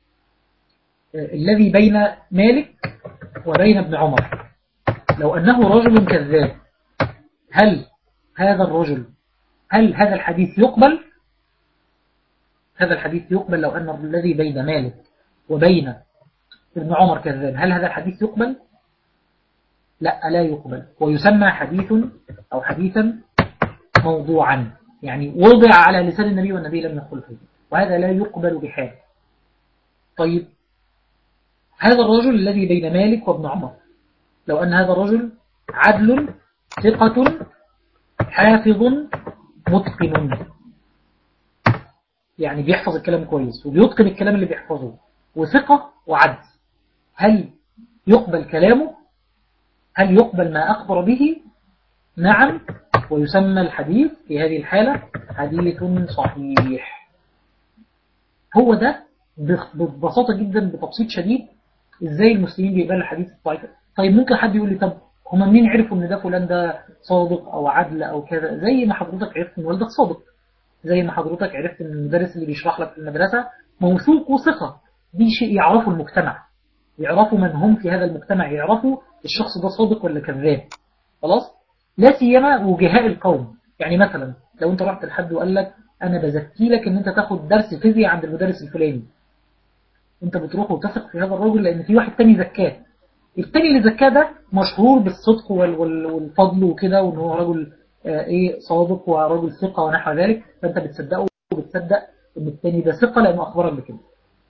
الذي بين مالك وبين ابن عمر، لو أنه رجل كذاب، هل هذا الرجل، هل هذا الحديث يقبل؟ هذا الحديث يقبل لو أن الذي بين مالك وبين ابن عمر كذاب، هل هذا الحديث يقبل؟ لا يقبل، ويسمى حديث أو حديثا موضوعا، يعني وضع على لسان النبي والنبي لم يقل فيه، وهذا لا يقبل بحال. طيب هذا الرجل الذي بين مالك وابن عمر، لو أن هذا الرجل عدل ثقة حافظ متقن، يعني بيحفظ الكلام كويس وبيتقن الكلام اللي بيحفظه وثقة وعدل، هل يقبل كلامه؟ هل يقبل ما أخبر به؟ نعم، ويسمى الحديث في هذه الحالة حديث صحيح. هو ده ببساطة جدا بتبسيط شديد ازاي المسلمين بيقبلوا الحديث الضعيف. طيب ممكن حد يقول لي طب هما منين عرفوا ان ده فلان ده صادق او عدل او كذا؟ زي ما حضرتك عرفت ان والدك صادق، زي ما حضرتك عرفت ان المدرس اللي بيشرح لك في المدرسة موثوق وثقة، دي شيء يعرفه المجتمع، يعرفوا من هم في هذا المجتمع، يعرفوا الشخص ده صادق ولا كذاب. خلاص. لا سيما وجهاء القوم، يعني مثلا لو انت رحت لحد وقال لك انا بزكي لك ان انت تاخد درس فيزياء عند المدرس الفلاني، انت بتروح وتثق في هذا الرجل لان في واحد تاني زكاه، التاني اللي زكاه ده مشهور بالصدق والفضل وكده، وان هو رجل صادق ورجل ثقة ونحو ذلك، فانت بتصدقه وبتصدق ان التاني ده ثقة لانه اخبرك بكده.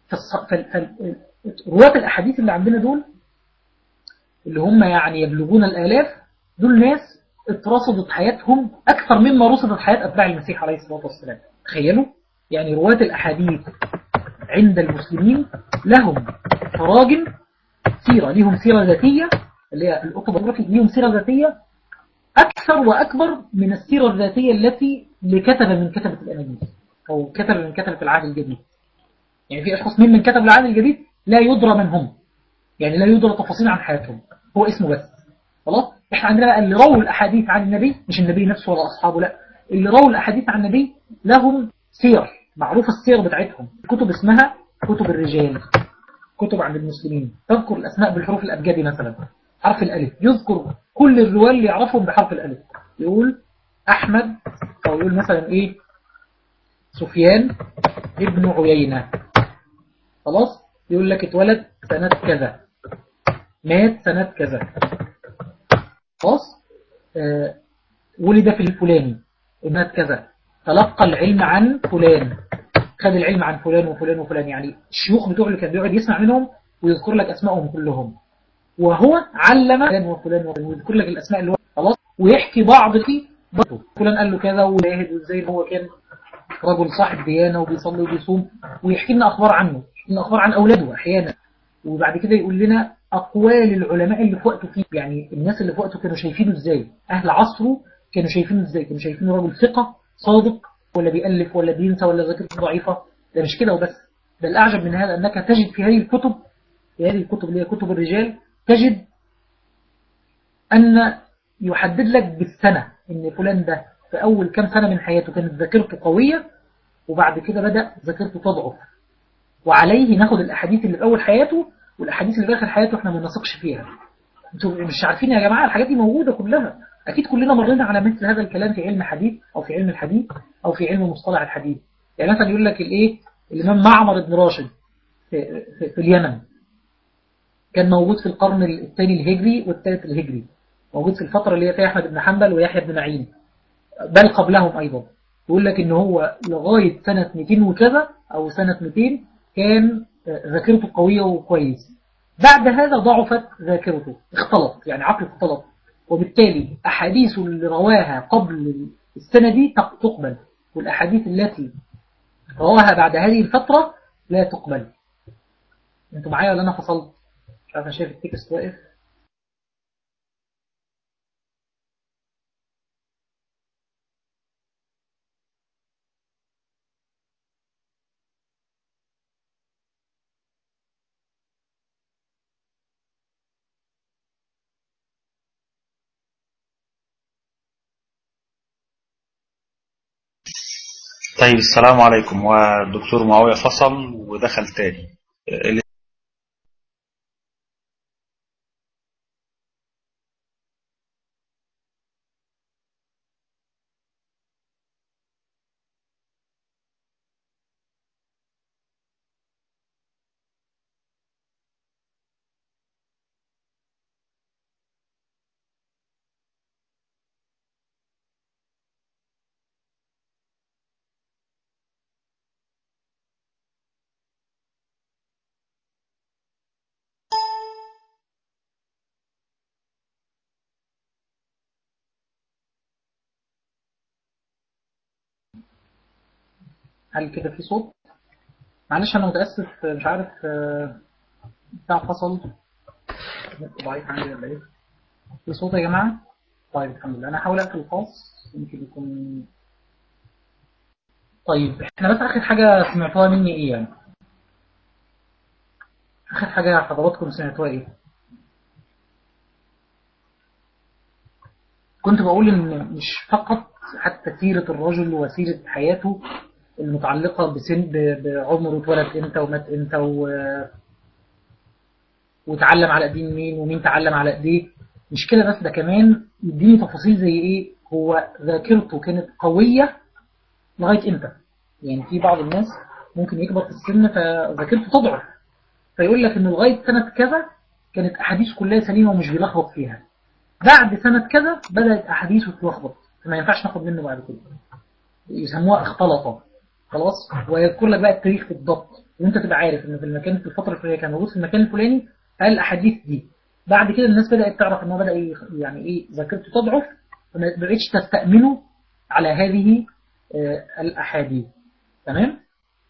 رواة الاحاديث اللي عندنا دول اللي هم يعني يبلغون الالاف، دول ناس اترصدت حياتهم اكثر مما رصدت حياة اتباع المسيح عليه الصلاة والسلام. تخيلوا، يعني رواة الاحاديث عند المسلمين لهم تراجم سيرة، لهم سيرة ذاتية اللي هي الأوتوبيوغرافي، لهم سيرة ذاتية أكثر وأكبر من السيرة الذاتية التي لكتب من كتبة الأناجيل أو كتب من كتبة العهد الجديد. يعني في أشخاص من كتب العهد الجديد لا يدرى من هم، يعني لا يدرى تفاصيل عن حياتهم، هو اسمه بس. خلاص. احنا عندنا بقى اللي رووا الأحاديث عن النبي، مش النبي نفسه ولا أصحابه، لا، اللي رووا الأحاديث عن النبي لهم سير معروفة، السير بتاعتهم كتب اسمها كتب الرجال، كتب عند المسلمين تذكر الأسماء بالحروف الأبجدي، مثلا حرف الألف يذكر كل الرواة اللي يعرفهم بحرف الألف، يقول أحمد، أو يقول مثلا سفيان ابن عيينة، خلاص، يقول لك اتولد سنة كذا، مات سنة كذا، خلاص، ولد في الفلاني، مات كذا، تلقى العلم عن فلان، خد العلم عن فلان وفلان وفلان، يعني الشيوخ بتوع اللي كان بيقعد يسمع منهم ويذكر لك أسمائهم كلهم، وهو علم فلان وفلان وفلان، ويذكر لك الأسماء اللي هو خلاص، ويحكي بعض في برضه فلان قال له كذا وجاهد وازاي هو كان رجل صاحب ديانة وبيصلي وبيصوم، ويحكي لنا أخبار عنه، يحكي لنا أخبار عن أولاده أحيانا، وبعد كده يقول لنا أقوال العلماء اللي في وقته فيه، يعني الناس اللي في وقته كانوا شايفينه ازاي، أهل عصره كانوا شايفينه ازاي، كانوا شايفينه رجل ثقة صادق ولا بيألف ولا بينسى ولا ذاكرته ضعيفة. ده مش كده وبس، ده الأعجب من هذا أنك تجد في هذه الكتب، في هذه الكتب اللي هي كتب الرجال، تجد أن يحدد لك بالسنة إن فلان ده في أول كام سنة من حياته كانت ذاكرته قوية، وبعد كده بدأ ذاكرته تضعف، وعليه ناخد الأحاديث اللي في أول حياته والأحاديث اللي في آخر حياته احنا ما نثقش فيها. انتوا مش عارفين يا جماعة الحاجات دي موجودة كلها، أكيد كلنا مرينا على مثل هذا الكلام في علم حديث أو في علم الحديث أو في علم مصطلح الحديث. يعني مثلا يقول لك الإمام معمر بن راشد في اليمن، كان موجود في القرن الثاني الهجري والثالث الهجري، موجود في الفترة اللي هي فيها أحمد بن حنبل ويحيى بن معين، بل قبلهم أيضا. يقول لك إن هو لغاية سنة 200 وكذا أو سنة 200 كان ذاكرته قوية وكويس، بعد هذا ضعفت ذاكرته، اختلط يعني عقله اختلط، وبالتالي أحاديث اللي رواها قبل السنة دي تقبل، والأحاديث التي رواها بعد هذه الفترة لا تقبل. انتوا معايا ولا أنا فصلت؟ مش عارف، أنا شايف التكست واقف. طيب السلام عليكم. والدكتور معاوية فصل ودخل تاني. هل كده في صوت؟ معلش أنا متأسف، مش عارف بتاع فصل ضعيف عندي ولا إيه؟ في صوت يا جماعة؟ طيب الحمد لله. أنا هحاول أقفل الخاص يمكن يكون. طيب احنا بس آخر حاجة سمعتوها مني إيه يعني؟ آخر حاجة حضراتكم سمعتوها إيه؟ كنت بقول إن مش فقط حتى سيرة الرجل وسيرة حياته المتعلقة بعمره، اتولد إمتى ومات إمتى وتعلم على ايدين مين ومين تعلم على ايديه، مش كده بس، ده كمان يديني تفاصيل زي ايه، هو ذاكرته كانت قوية لغاية امتى. يعني في بعض الناس ممكن يكبر في السن فذاكرته تضعف، فيقول لك ان لغاية سنة كذا كانت احاديث كلها سليمة ومش بيلخبط فيها، بعد سنة كذا بدأت احاديثه تلخبط فما ينفعش ناخد منه بعد كده، يسموها اختلطة. خلاص، ويذكر لك بقى التاريخ بالضبط، وانت تبقى عارف ان في المكان في الفتره الفلانيه كان موجود في المكان الفلاني قال الاحاديث دي. بعد كده الناس بدات تعرف ان هو بدا يعني ايه ذاكرته تضعف، فما بقتش تستأمنه على هذه الاحاديث. تمام.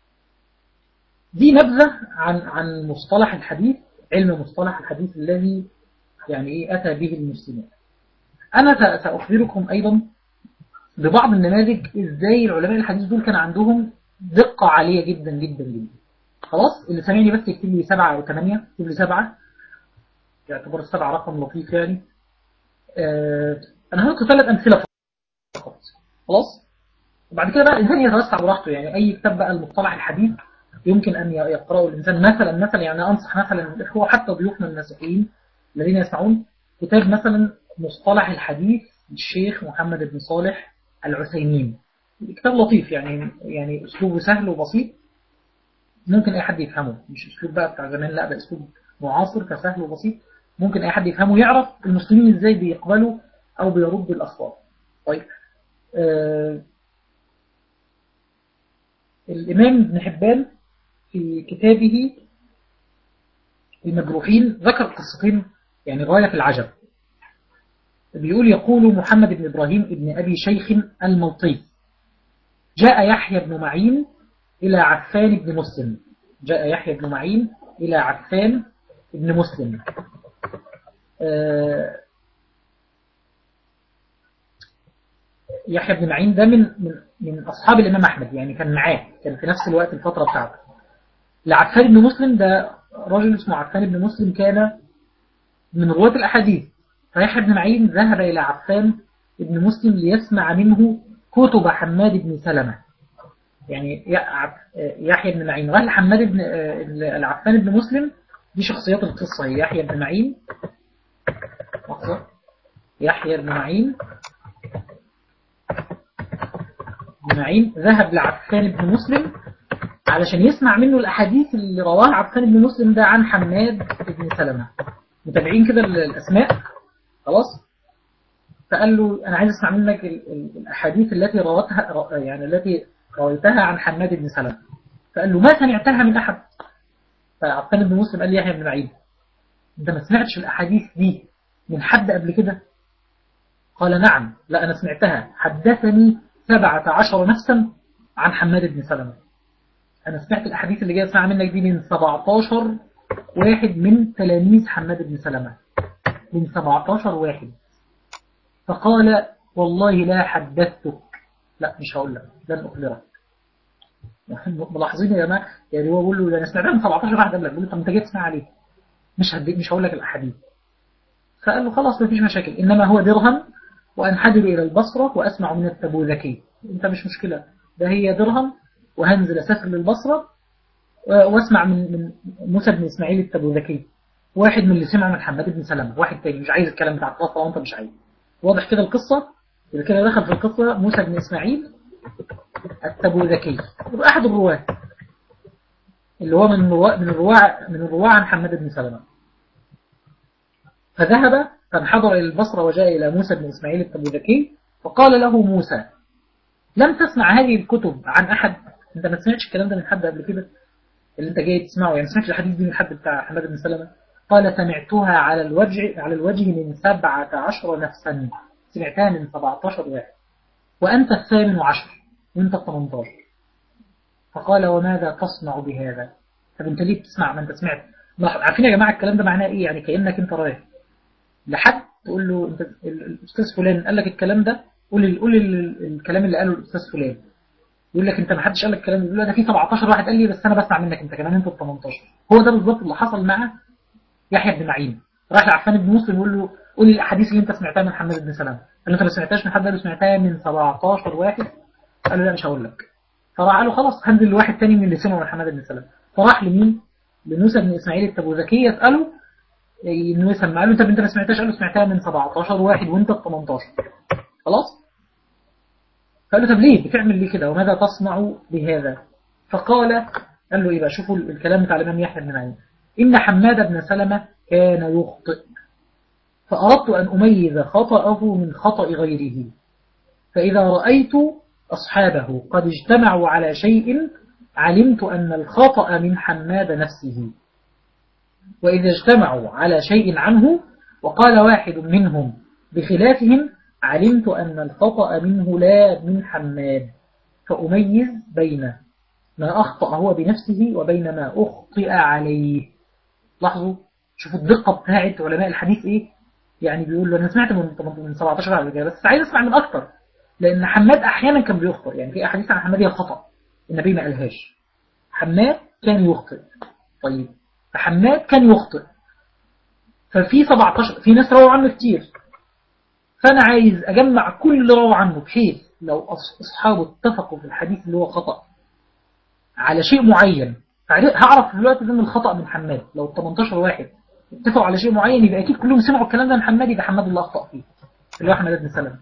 دي نبذه عن مصطلح الحديث، علم مصطلح الحديث الذي يعني ايه اتى به المسلمون. انا ساخبركم ايضا ببعض النماذج ازاي العلماء الحديث دول كان عندهم دقة عالية جدا جدا جدا. خلاص، اللي سامعني بس يكتب لي 7 أو 8، يكتب لي 7، يعتبر السبعة رقم لطيف يعني. أنا هذكر 3 أمثلة فقط. خلاص، وبعد كده بقى الإنسان يتوسع براحته، يعني أي كتاب بقى المصطلح الحديث يمكن أن يقرأه الإنسان. مثلا يعني أنصح مثلا الإخوة حتى ضيوفنا المسيحيين الذين يسمعون كتاب مثلا مصطلح الحديث للشيخ محمد بن صالح العثيمين. كتاب لطيف يعني أسلوبه سهل وبسيط، ممكن أي حد يفهمه، مش أسلوب بقى بتاع زمان، لا ده أسلوب معاصر فسهل وبسيط، ممكن أي حد يفهمه، يعرف المسلمين إزاي بيقبلوا أو بيردوا الأخبار. طيب، الإمام ابن حبان في كتابه المجروحين ذكر قصتين يعني غاية في العجب. بيقول يقول محمد بن إبراهيم ابن أبي شيخ الملطي جاء يحيى بن معين إلى عفان بن مسلم. جاء يحيى بن معين إلى عفان بن مسلم. يحيى بن معين ده من أصحاب الإمام أحمد، يعني كان معاه، كان في نفس الوقت الفترة بتاعته. لعفان بن مسلم ده رجل اسمه عفان بن مسلم كان من رواة الأحاديث، فيحيى بن معين ذهب إلى عفان بن مسلم ليسمع منه كتب حماد بن سلمة. يعني يحيى بن معين راح لحماد بن العفان بن مسلم، دي شخصيات القصة هي يحيى بن معين. يحيى بن معين ذهب لعفان بن مسلم علشان يسمع منه الأحاديث اللي رواها عفان بن مسلم ده عن حماد بن سلمة. متابعين كده الأسماء؟ خلاص. فقال له أنا عايز أسمع منك الأحاديث التي روتها، يعني التي رويتها عن حماد بن سلمة. فقال له ما سمعتها من أحد. فعفان بن مسلم قال لي يحيى بن معين. أنت ما سمعتش الأحاديث دي من حد قبل كده؟ قال نعم. لا أنا سمعتها، حدثني 17 نفسا عن حماد بن سلمة. أنا سمعت الأحاديث اللي جاية أسمعها منك دي من 17 واحد من تلاميذ حماد بن سلمة، من 17 واحد. فقال والله لا حدثتك، لا مش هقول لك، لن أخبرك. ملاحظين يا جماعة؟ يعني هو بيقول له أنا سمعتها من 17 واحد قبلك، بيقول له طب أنت جاي تسمع عليه، مش هقول لك الأحاديث. فقال له خلاص مفيش مشاكل، إنما هو درهم وأنحدر إلى البصرة وأسمع من التبوذكي. أنت مش مشكلة، ده هي درهم وهنزل أسافر للبصرة واسمع من موسى بن إسماعيل التبوذكي، واحد من اللي سمعوا من حماد بن سلمة، واحد تاني مش عايز الكلام بتاع القصة وانت مش عايز. واضح كده القصة؟ إذا كده دخل في القصة موسى بن إسماعيل التبوذكي، أحد الرواة اللي هو من الرواة عن حماد بن سلمة. فذهب فانحدر إلى البصرة وجاء إلى موسى بن إسماعيل التبوذكي فقال له موسى لم تسمع هذه الكتب عن أحد؟ أنت ما سمعتش الكلام ده من حد قبل كده اللي أنت جاي تسمعه؟ يعني سمعت الحديث دي من حد بتاع حماد بن سلمة؟ قال سمعتها على الوجه من 17 نفسا، سمعتها من 17 واحد، وأنت 18 وأنت 18. فقال وماذا تصنع بهذا؟ طب أنت ليه بتسمع ما أنت سمعت؟ عارفين يا جماعة الكلام ده معناه إيه؟ يعني كأنك أنت رايح لحد تقول له انت الاستاذ فلان قال لك الكلام ده، قول الكلام اللي قاله الاستاذ فلان. يقول لك انت ما حدش قال لك الكلام ده، يقول له ده في 17 واحد قال لي بس انا بسمع منك انت كمان، انت ال 18. هو ده بالظبط اللي حصل مع يحيى بن معين. راح لعفان بن مسلم يقول له قول لي الاحاديث اللي انت سمعتها من محمد بن سلام. قال له انت ما سمعتهاش من حد؟ قال له سمعتها من 17 واحد. قال له لا مش هقول لك. فراح قال له خلاص هنزل لواحد تاني من اللي سمعوا من محمد بن سلام. فراح لمين؟ لموسى بن اسماعيل التبوذكي يساله انه يسمع له. طب انت ما سمعتهاش؟ قال له سمعتها من 17 واحد وانت 18. خلاص. فقال له طب ليه بتعمل ليه كده وماذا تصنع بهذا؟ قال له ايه بقى؟ شوفوا الكلام بتاع الامام يحيى بن معين. ان حماد بن سلمة كان يخطئ، فاردت ان اميز خطأه من خطأ غيره، فاذا رايت اصحابه قد اجتمعوا على شيء علمت ان الخطأ من حماد نفسه، وإذا اجتمعوا على شيء عنه وقال واحد منهم بخلافهم علمت أن الخطأ منه لا من حماد، فأميز بين ما أخطأ هو بنفسه وبين ما أخطئ عليه. لاحظوا، شوفوا الدقة بتاعت علماء الحديث إيه. يعني بيقول له أنا سمعت من 17 على الرجال بس عايز أسمع من أكتر، لأن حماد أحيانا كان بيخطئ. يعني في أحاديث عن حماد هي خطأ النبي ما قالهاش، حماد كان يخطئ. طيب فحماد كان يخطئ، ففي 17 في ناس رووا عنه كتير، فأنا عايز أجمع كل اللي رووا عنه بحيث لو أصحابه اتفقوا في الحديث اللي هو خطأ على شيء معين هعرف في الوقت ده ان الخطأ من حماد. لو 18 واحد اتفقوا على شيء معين يبقى أكيد كلهم سمعوا الكلام ده من حماد، يبقى حماد اللي أخطأ فيه اللي هو حماد بن سلمة.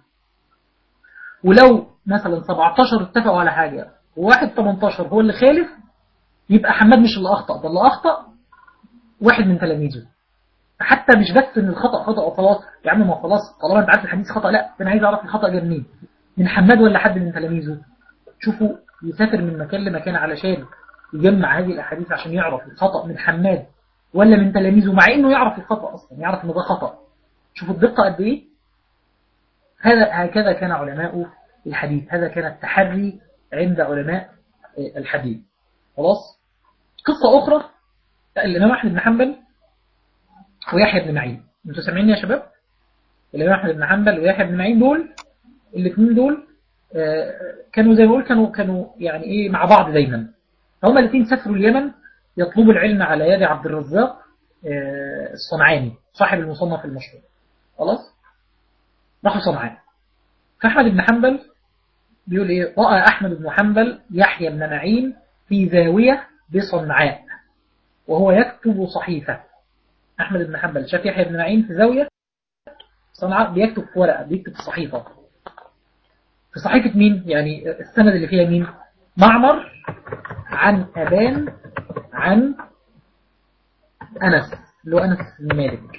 ولو مثلا 17 اتفقوا على حاجة وواحد 18 هو اللي خالف، يبقى حماد مش اللي أخطأ، ده اللي أخطأ واحد من تلاميذه. حتى مش بس ان الخطأ خطأ وخلاص يا عم، ما خلاص طالما انت عارف الحديث خطأ، لا انا عايز اعرف الخطأ جه منين، من حماد ولا حد من تلاميذه. شوفوا يسافر من مكان لمكان علشان يجمع هذه الاحاديث عشان يعرف الخطأ من حماد ولا من تلاميذه، مع انه يعرف الخطأ اصلا، يعرف ان ده خطأ. شوفوا الدقة قد ايه. هكذا كان علماء الحديث، هذا كان التحري عند علماء الحديث. خلاص. قصة اخرى الامام احمد بن حنبل ويحيى بن معين. انتوا سامعيني يا شباب؟ الإمام أحمد بن حنبل ويحيى بن معين دول الاثنين دول كانوا زي ما بقول كانوا يعني ايه مع بعض دايما. هما الاثنين سافروا اليمن يطلبوا العلم على يد عبد الرزاق الصنعاني صاحب المصنف المشهور. خلاص. راحوا صنعاء. فأحمد بن حنبل بيقول ايه؟ رأى أحمد بن حنبل يحيى بن معين في زاوية بصنعاء وهو يكتب صحيفة. أحمد بن حنبل شاف يحيى بن معين في زاوية صنعاء بيكتب في ورقة، بيكتب في صحيفة. في صحيفة مين؟ يعني السند اللي فيها مين؟ معمر عن أبان عن أنس، اللي هو أنس بن مالك.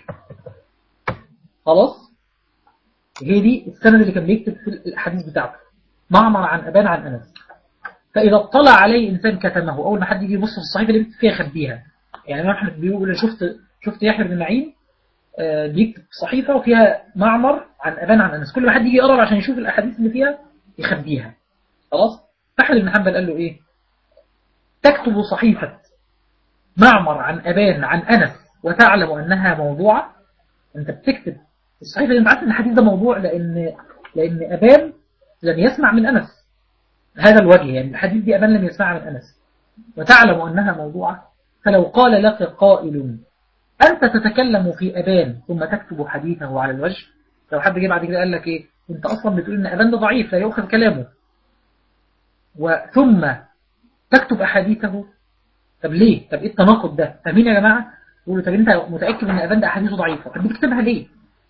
خلاص. هي دي السند اللي كان بيكتب في الحديث بتاعته، معمر عن أبان عن أنس. فإذا اطلع عليه إنسان كتمه، أول ما حد يجي يبص في الصحيفة اللي بيكتب فيها يخبيها. يعني أحمد بيقول شفت شفت يحيى بن معين بيكتب صحيفة وفيها معمر عن أبان عن أنس، كل ما حد يجي يقرب عشان يشوف الأحاديث اللي فيها يخبيها. خلاص. أحمد بن حنبل قال له إيه؟ تكتب صحيفة معمر عن أبان عن أنس وتعلم أنها موضوعة. أنت بتكتب الصحيفة اللي أنت عارف أن الحديث ده موضوع، لأن أبان لم يسمع من أنس هذا الوجه، يعني الحديث دي أبان لم يسمع من أنس، وتعلم أنها موضوعة. فلو قال لك قائل أنت تتكلم في أبان ثم تكتب حديثه على الوجه، لو حد جه بعد كده قال لك إيه، أنت أصلا بتقول إن أبان ده ضعيف لا يؤخذ كلامه وثم تكتب أحاديثه، طب ليه؟ طب إيه التناقض ده؟ فاهمين يا جماعة؟ يقولوا طب أنت متأكد إن أبان ده أحاديثه ضعيفة، طب بتكتبها ليه؟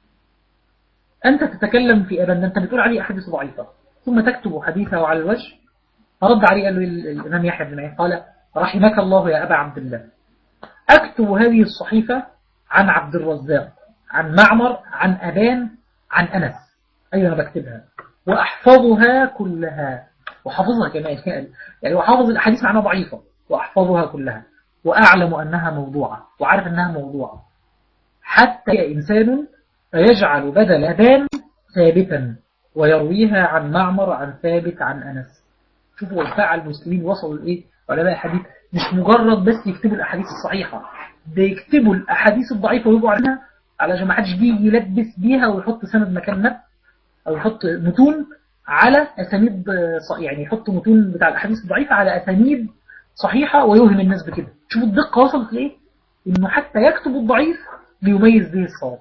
أنت تتكلم في أبان ده، أنت بتقول عليه أحاديث ضعيفة ثم تكتب حديثه على الوجه. فرد عليه قال له الإمام يحيى بن معين قال رحمك الله يا أبا عبد الله، أكتب هذه الصحيفة عن عبد الرزاق عن معمر عن أبان عن أنس، أيوة أنا بكتبها وأحفظها كلها، وحفظها كمان يعني وحفظ الأحاديث معناها ضعيفة وأحفظها كلها وأعلم أنها موضوعة وعارف أنها موضوعة، حتى إنسان فيجعل بدل أبان ثابتا ويرويها عن معمر عن ثابت عن أنس. شوفوا الفاعل المسلمين وصلوا لإيه علماء الحديث، مش مجرد بس يكتبوا الأحاديث الصحيحة، بيكتبوا الأحاديث الضعيفة ويبقوا عنها علشان ما حدش يجي يلبس بيها ويحط سند مكان نب، أو يحط متون على أسانيد يعني يحط متون بتاع الأحاديث الضعيفة على أسانيد صحيحة ويوهم الناس بكده. شوفوا الدقة وصلت لإيه، إنه حتى يكتب الضعيف ليميز به الصواب.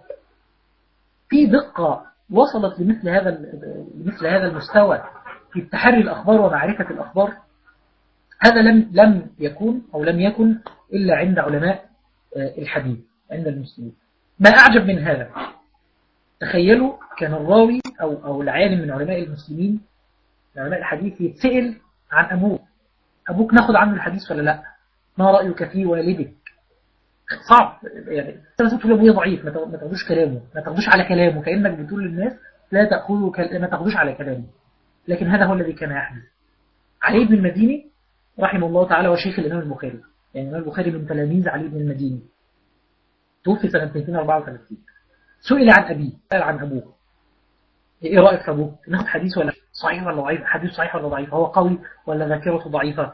في دقة وصلت لمثل هذا المستوى في تحري الأخبار ومعرفة الأخبار. هذا لم يكن أو لم يكن إلا عند علماء الحديث عند المسلمين. ما أعجب من هذا، تخيلوا كان الراوي أو العالم من علماء المسلمين علماء الحديث يتسأل عن أبوك ناخد عنه الحديث ولا لا؟ ما رأيك في والدك؟ صعب يعني، انت بس تقول ابويا ضعيف ما تاخدوش كلامه، ما تاخدوش على كلامه، كأنك بتقول للناس لا تأخذوا ما تاخدوش على كلامه. لكن هذا هو الذي كان يحدث. علي بن المديني رحمه الله تعالى وشيخ الإمام البخاري، يعني الإمام البخاري من تلاميذ علي بن المديني، توفي سنة 234. سئل عن أبيه، سأل عن أبوه، إيه رأيك في أبوه؟ ناخد حديث ولا صحيح ولا ضعيف؟ حديث صحيح ولا ضعيف؟ هو قوي ولا ذاكرته ضعيفة؟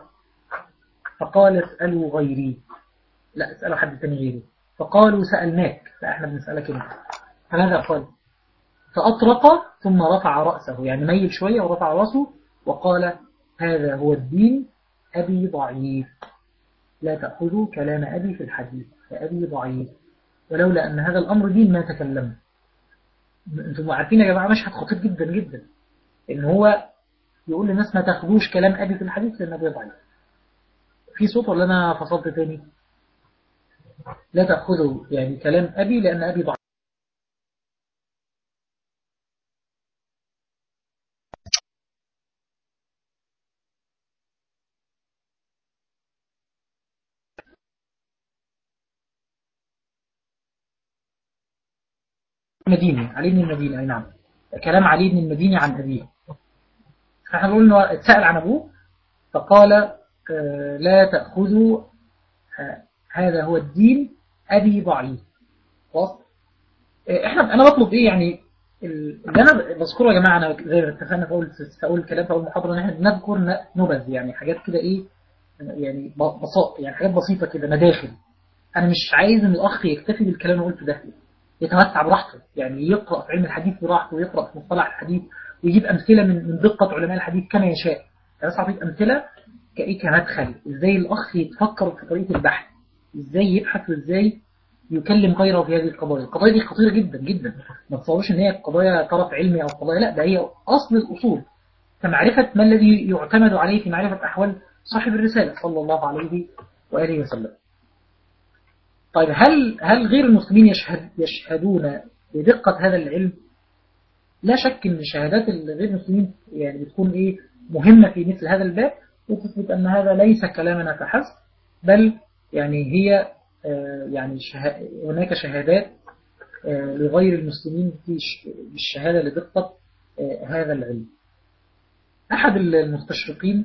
فقال اسألوا غيري، لا اسألوا حد تاني غيري. فقالوا سألناك، لا احنا بنسألك انت. فماذا قال؟ فأطرق ثم رفع رأسه، يعني ميل شوية ورفع رأسه وقال هذا هو الدين، أبي ضعيف، لا تأخذوا كلام أبي في الحديث فأبي ضعيف، ولولا أن هذا الأمر دين ما تكلم. أنتم عارفين يا جماعة مشهد خطير جدا جدا، إن هو يقول للناس ما تأخذوش كلام أبي في الحديث لأن أبي ضعيف. في صوت ولا أنا فصلت تاني؟ لا تأخذوا يعني كلام أبي لأن أبي ضعيف. المديني، علي بن المديني، أي نعم، كلام علي بن المديني عن أبيه. فاحنا نقول إنه اتسأل عن أبوه فقال لا تأخذوا هذا هو الدين أبي ضعيف. خلاص. أنا بطلب إيه يعني اللي أنا بذكره يا جماعة، أنا زي ما اتفقنا في أول الكلام في أول محاضرة إن إحنا بنذكر نبذ، يعني حاجات كده إيه، يعني بساط، يعني حاجات بسيطة كده مداخل. أنا مش عايز إن الأخ يكتفي بالكلام اللي قلته ده، يتمتع براحته، يعني يقرأ في علم الحديث براحته ويقرأ في مصطلح الحديث ويجيب أمثلة من دقة علماء الحديث كما يشاء. أنا بس أعطيك أمثلة كمدخل إزاي الأخ يتفكر في طريقة البحث، إزاي يبحث وإزاي يكلم غيره في هذه القضايا. القضايا دي خطيرة جدا جدا، ما تصورش إن هي قضايا طرف علمي أو قضايا، لا ده هي أصل الأصول، كمعرفة ما الذي يعتمد عليه في معرفة أحوال صاحب الرسالة صلى الله عليه وآله وسلم. طيب هل غير المسلمين يشهدون بدقة هذا العلم؟ لا شك ان شهادات غير المسلمين يعني بتكون ايه مهمة في مثل هذا الباب، وتثبت ان هذا ليس كلامنا فحسب، بل يعني هي يعني هناك شهادات لغير المسلمين في بالشهادة لدقة هذا العلم. أحد المستشرقين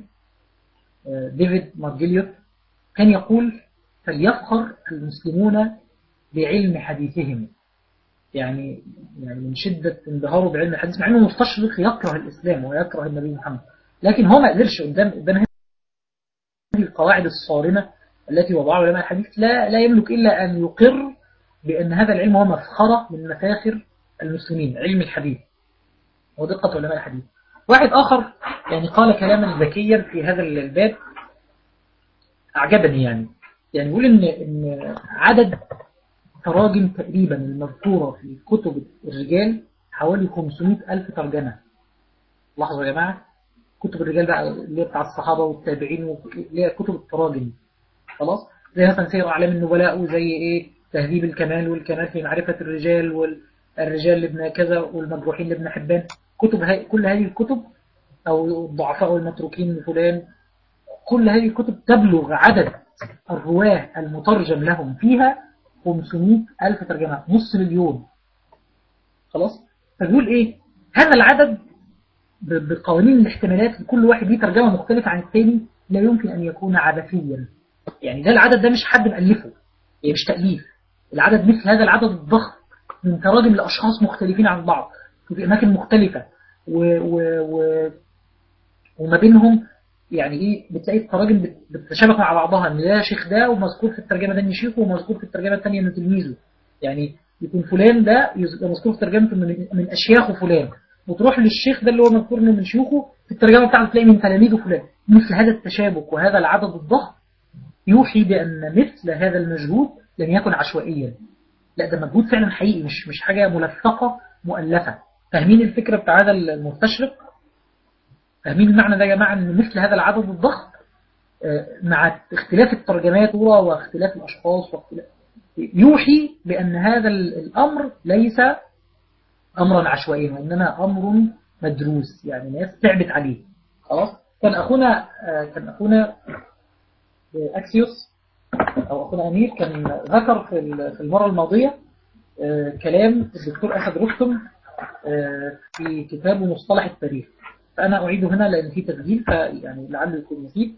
ديفيد مارجليوت كان يقول فليفخر المسلمون بعلم حديثهم، يعني من شدة انبهاره بعلم الحديث، مع أنه مستشرق يكره الإسلام ويكره النبي محمد، لكن هو ما قدرش قدام هذه القواعد الصارمة التي وضعها علماء الحديث، لا يملك إلا أن يقر بأن هذا العلم هو مفخرة من مفاخر المسلمين، علم الحديث ودقة علماء الحديث. واحد آخر يعني قال كلاما ذكيا في هذا الباب أعجبني، يعني يقول إن عدد تراجم تقريبا المذكورة في كتب الرجال حوالي 500 ألف ترجمة. لاحظوا يا جماعة، كتب الرجال بقى اللي هي بتاع الصحابة والتابعين، اللي هي كتب التراجم، خلاص، زي مثلا سير أعلام النبلاء، وزي إيه تهذيب الكمال والكمال في معرفة الرجال، والرجال لابن كذا، والمجروحين لابن حبان. كل هذه الكتب، أو الضعفاء والمتروكين لفلان، كل هذه الكتب تبلغ عدد الرواه المترجم لهم فيها 500 ألف ترجمة، نص مليون، خلاص. فبيقول إيه هذا العدد بقوانين الاحتمالات، لكل واحد ليه ترجمة مختلفة عن الثاني، لا يمكن أن يكون عبثيا. يعني ده العدد ده مش حد مألفه، يعني مش تأليف. العدد مثل هذا العدد الضخم من تراجم لأشخاص مختلفين عن بعض في أماكن مختلفة، وما بينهم يعني إيه بتلاقي التراجم بتتشابك مع بعضها، إن ده شيخ ده ومذكور في الترجمة ده إن شيخه، ومذكور في الترجمة الثانية إنه تلميذه. يعني يكون فلان ده مذكور في ترجمته من أشياخه فلان، وتروح للشيخ ده اللي هو مذكور من شيوخه في الترجمة بتاعته تلاقي من تلاميذه فلان. مثل هذا التشابك وهذا العدد الضخم يوحي بأن مثل هذا المجهود لم يكن عشوائيا، لا ده مجهود فعلا حقيقي، مش حاجة ملفقة مؤلفة. فاهمين الفكرة بتاع هذا المستشرق؟ فاهمين المعنى ده يا جماعة، أن مثل هذا العدد الضخم مع اختلاف الترجمات واختلاف الأشخاص يوحي بأن هذا الأمر ليس أمرا عشوائيا، وإنما أمر مدروس، يعني ناس تعبت عليه، خلاص. كان أخونا أكسيوس أو أخونا أمير كان ذكر في المرة الماضية كلام الدكتور أسد رستم في كتابه مصطلح التاريخ، فأنا أعيده هنا لأن فيه تسجيل، فيعني لعله يكون مفيد.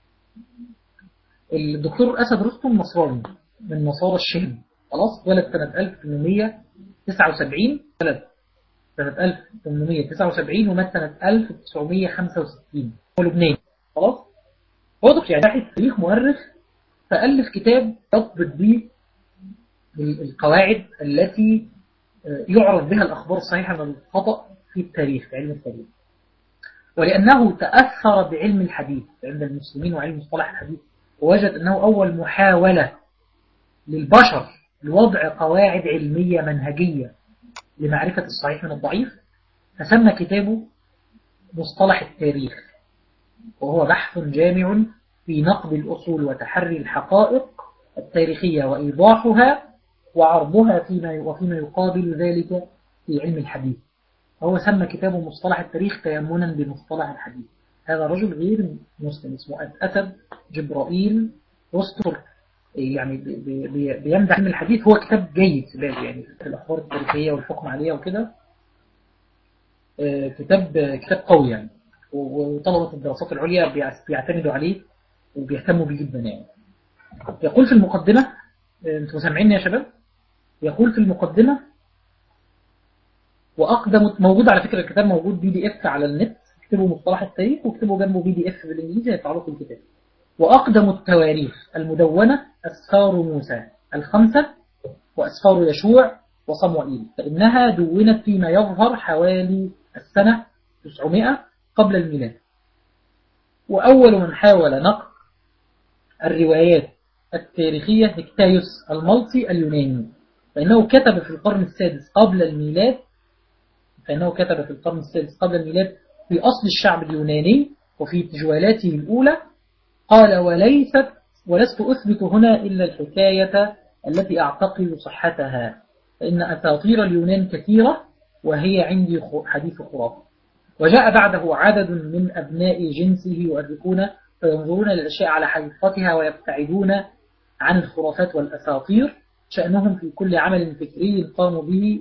الدكتور أسد رستم نصراني من نصارى الشام، خلاص، ولد سنة 1879، سنة 1879 ومات سنة 1965، هو لبناني، خلاص. هو دكتور يعني باحث تاريخ مؤرخ، فألف كتاب يضبط به القواعد التي يعرف بها الأخبار الصحيحة من الخطأ في التاريخ، في علم التاريخ. ولأنه تأثر بعلم الحديث عند المسلمين وعلم مصطلح الحديث، ووجد أنه أول محاولة للبشر لوضع قواعد علمية منهجية لمعرفة الصحيح من الضعيف، فسمى كتابه مصطلح التاريخ، وهو بحث جامع في نقد الأصول وتحري الحقائق التاريخية وإيضاحها وعرضها وفيما يقابل ذلك في علم الحديث. هو سمى كتابه مصطلح التاريخ تيمنا بمصطلح الحديث. هذا رجل غير مسلم اسمه أسد جبرائيل رستم، يعني بيمدح علم الحديث. هو كتاب جيد في بالي، يعني في الأخبار التاريخية والحكم عليها وكده، كتاب قوي يعني، وطلبة الدراسات العليا بيعتمدوا عليه وبيهتموا بيه جدا يعني. يقول في المقدمة، انتوا سامعيني يا شباب؟ يقول في المقدمة: وأقدم، موجود على فكرة الكتاب موجود PDF على النت، اكتبوا مصطلح التاريخ واكتبوا جنبه PDF بالإنجليزي هيطلع لكم الكتاب. وأقدم التواريخ المدونة أسفار موسى الخمسة وأسفار يشوع وصموئيل، فإنها دونت فيما يظهر حوالي السنة 900 قبل الميلاد. وأول من حاول نقد الروايات التاريخية هكتايوس الملطي اليوناني، فإنه كتب في القرن السادس قبل الميلاد في أصل الشعب اليوناني وفي تجوالاته الأولى، قال: ولست أثبت هنا إلا الحكاية التي أعتقد صحتها، فإن أساطير اليونان كثيرة وهي عندي حديث خرافة. وجاء بعده عدد من أبناء جنسه يؤرخون فينظرون للأشياء على حقيقتها ويبتعدون عن الخرافات والأساطير، شأنهم في كل عمل فكري قاموا به،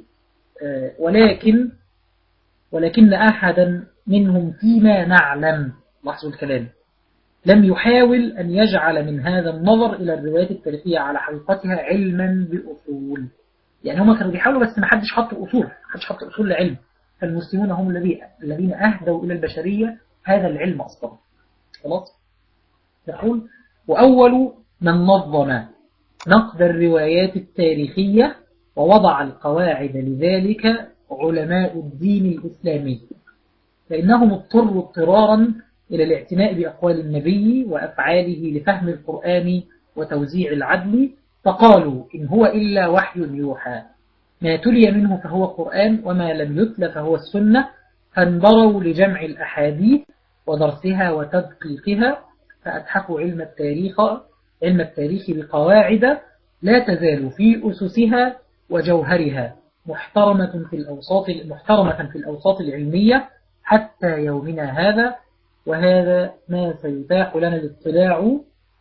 ولكن أحدا منهم فيما نعلم، لاحظوا الكلام، لم يحاول أن يجعل من هذا النظر إلى الروايات التاريخية على حقيقتها علما بأصول. يعني هم كانوا بيحاولوا بس ما حدش حط أصول، ما حدش حط أصول لعلم. فالمسلمون هم الذين أهدوا إلى البشرية هذا العلم أصلا. خلاص. يقول: وأول من نظم نقد الروايات التاريخية ووضع القواعد لذلك علماء الدين الإسلامي، فإنهم اضطروا اضطرارا إلى الاعتناء بأقوال النبي وأفعاله لفهم القرآن وتوزيع العدل، فقالوا: إن هو إلا وحي يوحى، ما تلي منه فهو قرآن وما لم يتل فهو السنة، فانبروا لجمع الأحاديث ودرسها وتدقيقها، فأتحفوا علم التاريخ بقواعد لا تزال في أسسها وجوهرها محترمة في الأوساط العلمية حتى يومنا هذا. وهذا ما سيتاح لنا الاطلاع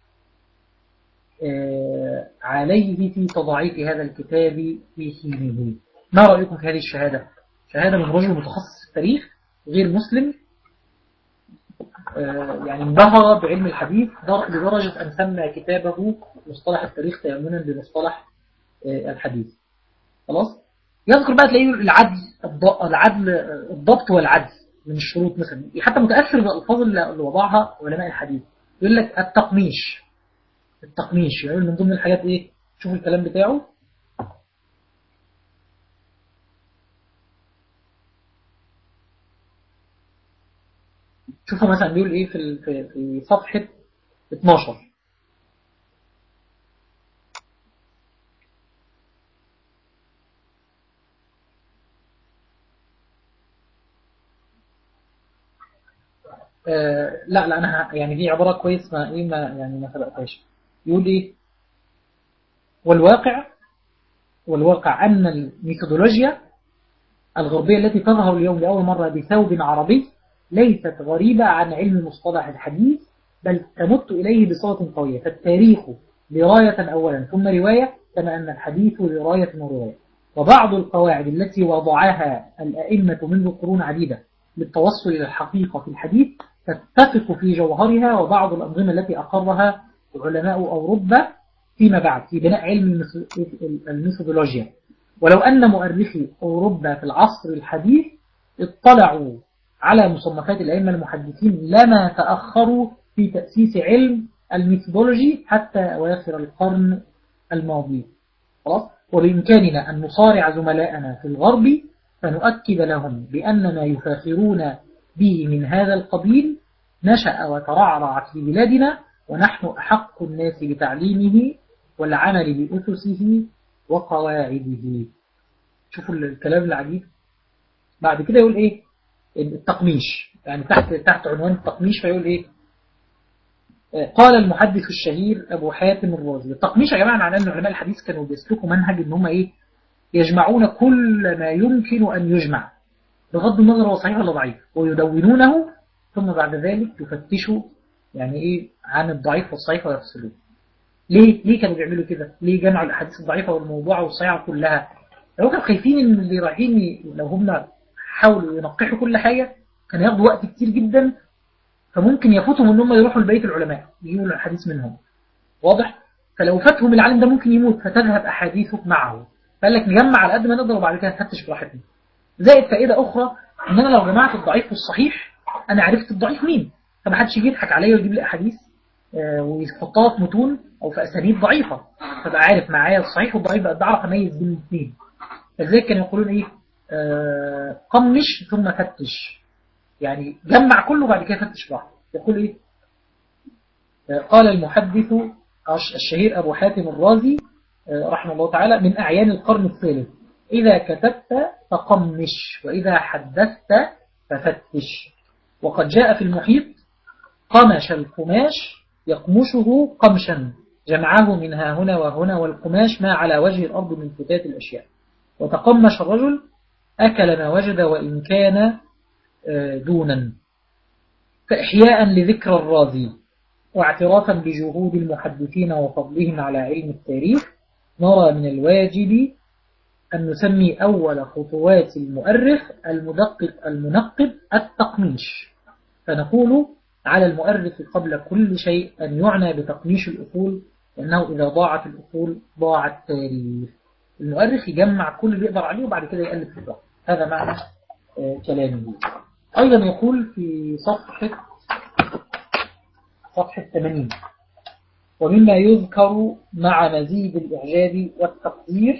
عليه في تضعيف هذا الكتاب في حينه. ما رأيكم في هذه الشهادة؟ شهادة من رجل متخصص في التاريخ غير مسلم، يعني انبهر بعلم الحديث لدرجة أن سمى كتابه مصطلح التاريخ تيمنا بمصطلح الحديث. خلاص. يذكر بقى تلاقيه العدل، الضبط والعدل من الشروط مثلا، حتى متأثر بالألفاظ اللي وضعها علماء الحديث. يقول لك التقميش يعني من ضمن الحاجات ايه. شوفوا الكلام بتاعه. شوفوا مثلا بيقول ايه في صفحة 12: لا انا يعني دي عبارة كويس ما سبقتهاش. يقول ايه: والواقع ان الميثودولوجيا الغربية التي تظهر اليوم لأول مرة بثوب عربي ليست غريبة عن علم مصطلح الحديث، بل تمت إليه بصوت قوية. فالتاريخ دراية أولا ثم رواية، كما أن الحديث دراية ورواية. وبعض القواعد التي وضعها الأئمة منذ قرون عديدة للتوصل إلى الحقيقة في الحديث تتفق في جوهرها، وبعض الأنظمة التي أقرها علماء أوروبا فيما بعد في بناء علم الميثودولوجيا. ولو أن مؤرخي أوروبا في العصر الحديث اطلعوا على مصنفات الأئمة المحدثين لما تأخروا في تأسيس علم الميثودولوجي حتى أواخر القرن الماضي. خلاص. وبإمكاننا أن نصارع زملائنا في الغرب فنؤكد لهم بأن ما يفاخرون به من هذا القبيل نشأ وترعرع في بلادنا، ونحن أحق الناس بتعليمه والعمل بأسسه وقواعده. شوفوا الكلام العجيب. بعد كده يقول ايه؟ التقميش، يعني تحت عنوان التقميش فيقول ايه؟ قال المحدث الشهير أبو حاتم الرازي. التقميش يا جماعة معناه أن علماء الحديث كانوا بيسلكوا منهج ان هم ايه؟ يجمعون كل ما يمكن أن يجمع بغض النظر هو صحيح ولا ضعيف، ويدونونه، ثم بعد ذلك يفتشوا يعني ايه عن الضعيف والصحيح ويفصلوه. ليه كانوا بيعملوا كده؟ ليه جمعوا الأحاديث الضعيفة والموضوعة والصحيحة كلها؟ لو كانوا خايفين ان اللي رايحين لو هم حاولوا ينقحوا كل حاجة كان ياخدوا وقت كتير جدا، فممكن يفوتهم ان هم يروحوا لبيت العلماء يجيبوا الحديث منهم. واضح؟ فلو فاتهم العالم ده ممكن يموت فتذهب أحاديثه معه. فقال لك نجمع على قد ما نقدر وبعد كده نفتش براحتنا. زائد فائدة أخرى ان انا لو جمعت الضعيف والصحيح انا عرفت الضعيف مين، فما حدش يجي يضحك عليا ويجيب لي أحاديث ويحطها في متون أو في أسانيد ضعيفة، فبقى عارف معايا الصحيح والضعيف، بقى بعرف أميز بين الاثنين. فلذلك كانوا يقولون إيه؟ قمش ثم فتش، يعني جمع كله بعد كده فتش بعض. يقول إيه؟ قال المحدث الشهير أبو حاتم الرازي رحمه الله تعالى من أعيان القرن الثالث: إذا كتبت فقمش، وإذا حدثت ففتش. وقد جاء في المحيط: قمش القماش يقمشه قمشا، جمعه منها هنا وهنا، والقماش ما على وجه الأرض من فتات الأشياء. وتقمش الرجل أكل ما وجد وإن كان دونا. فإحياء لذكر الرازي واعترافا بجهود المحدثين وفضلهم على علم التاريخ، نرى من الواجب أن نسمي أول خطوات المؤرخ المدقق المنقب التقميش، فنقول على المؤرخ قبل كل شيء أن يعنى بتقنيش الأصول، لأنه إذا ضاعت الأصول ضاع التاريخ. المؤرخ يجمع كل اللي يقدر عليه وبعد كده يألف في الوقت. هذا معنى كلامه. أيضا يقول في صفحة 80: ومما يذكر مع مزيد الإعجاب والتقدير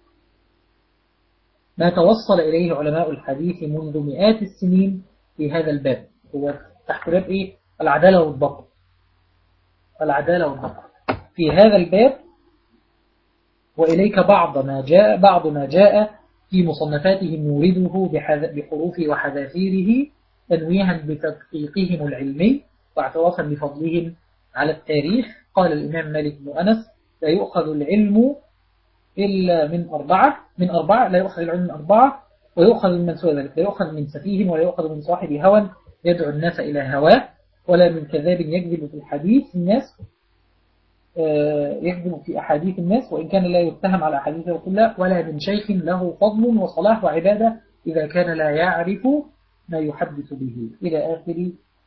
ما توصل إليه علماء الحديث منذ مئات السنين في هذا الباب. هو تحت باب إيه؟ العدالة والضبط. العدالة والضبط في هذا الباب. وإليك بعض ما جاء في مصنفاتهم نورده بحروفه وحذافيره تنويها بتدقيقهم العلمي واعترافا بفضلهم على التاريخ. قال الإمام مالك بن أنس: لا يؤخذ العلم إلا من أربعة لا يؤخذ العلم من أربعة ويؤخذ من سوى ذلك: لا يؤخذ من سفيه، ولا يؤخذ من صاحب هوى يدعو الناس إلى هواه، ولا من كذاب يكذب في الحديث الناس يكذب في أحاديث الناس وإن كان لا يتهم على أحاديث رسول الله، ولا من شيخ له فضل وصلاح وعبادة إذا كان لا يعرف ما يحدث به، إلى آخر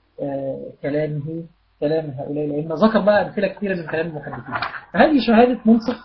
كلام هؤلاء الأئمة. ذكر بقى أمثلة كثيرة من كلام المحدثين. فهذه شهادة منصف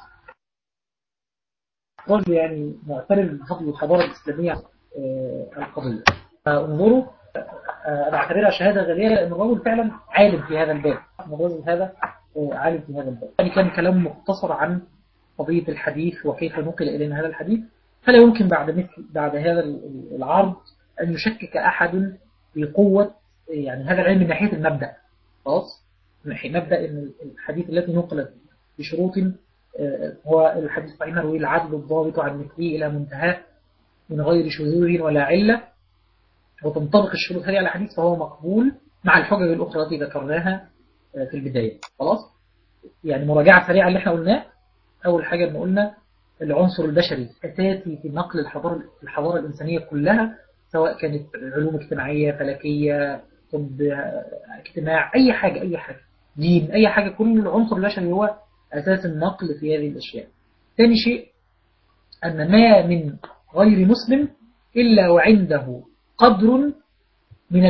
رجل يعني معترف بفضل الحضارة الإسلامية القضية. انظروا، أنا أعتبرها شهادة غالية لأن الرجل فعلا عالم في هذا الباب. الرجل هذا عالم في هذا الباب. يعني كان كلام مختصر عن قضية الحديث وكيف نقل إلينا هذا الحديث. فلا يمكن بعد هذا العرض أن يشكك أحد بقوة يعني هذا العلم من ناحية المبدأ. خلاص، من ناحية مبدأ أن الحديث التي نقلت بشروط هو الحديث صحيح يروي العدل الضابط عن مثله إلى منتهاه من غير شذوذ ولا علة، وتنطبق الشروط هذه على الحديث، فهو مقبول مع الحجج الأخرى التي ذكرناها في البداية. خلاص، يعني مراجعة سريعة اللي احنا قلناه. أول حاجة إن قلنا العنصر البشري أساسي في نقل الحضارة الإنسانية كلها، سواء كانت علوم اجتماعية، فلكية، طب، اجتماع، أي حاجة دين، أي حاجة، كل العنصر البشري هو أساس النقل في هذه الأشياء. ثاني شيء أن ما من غير مسلم إلا وعنده قدر من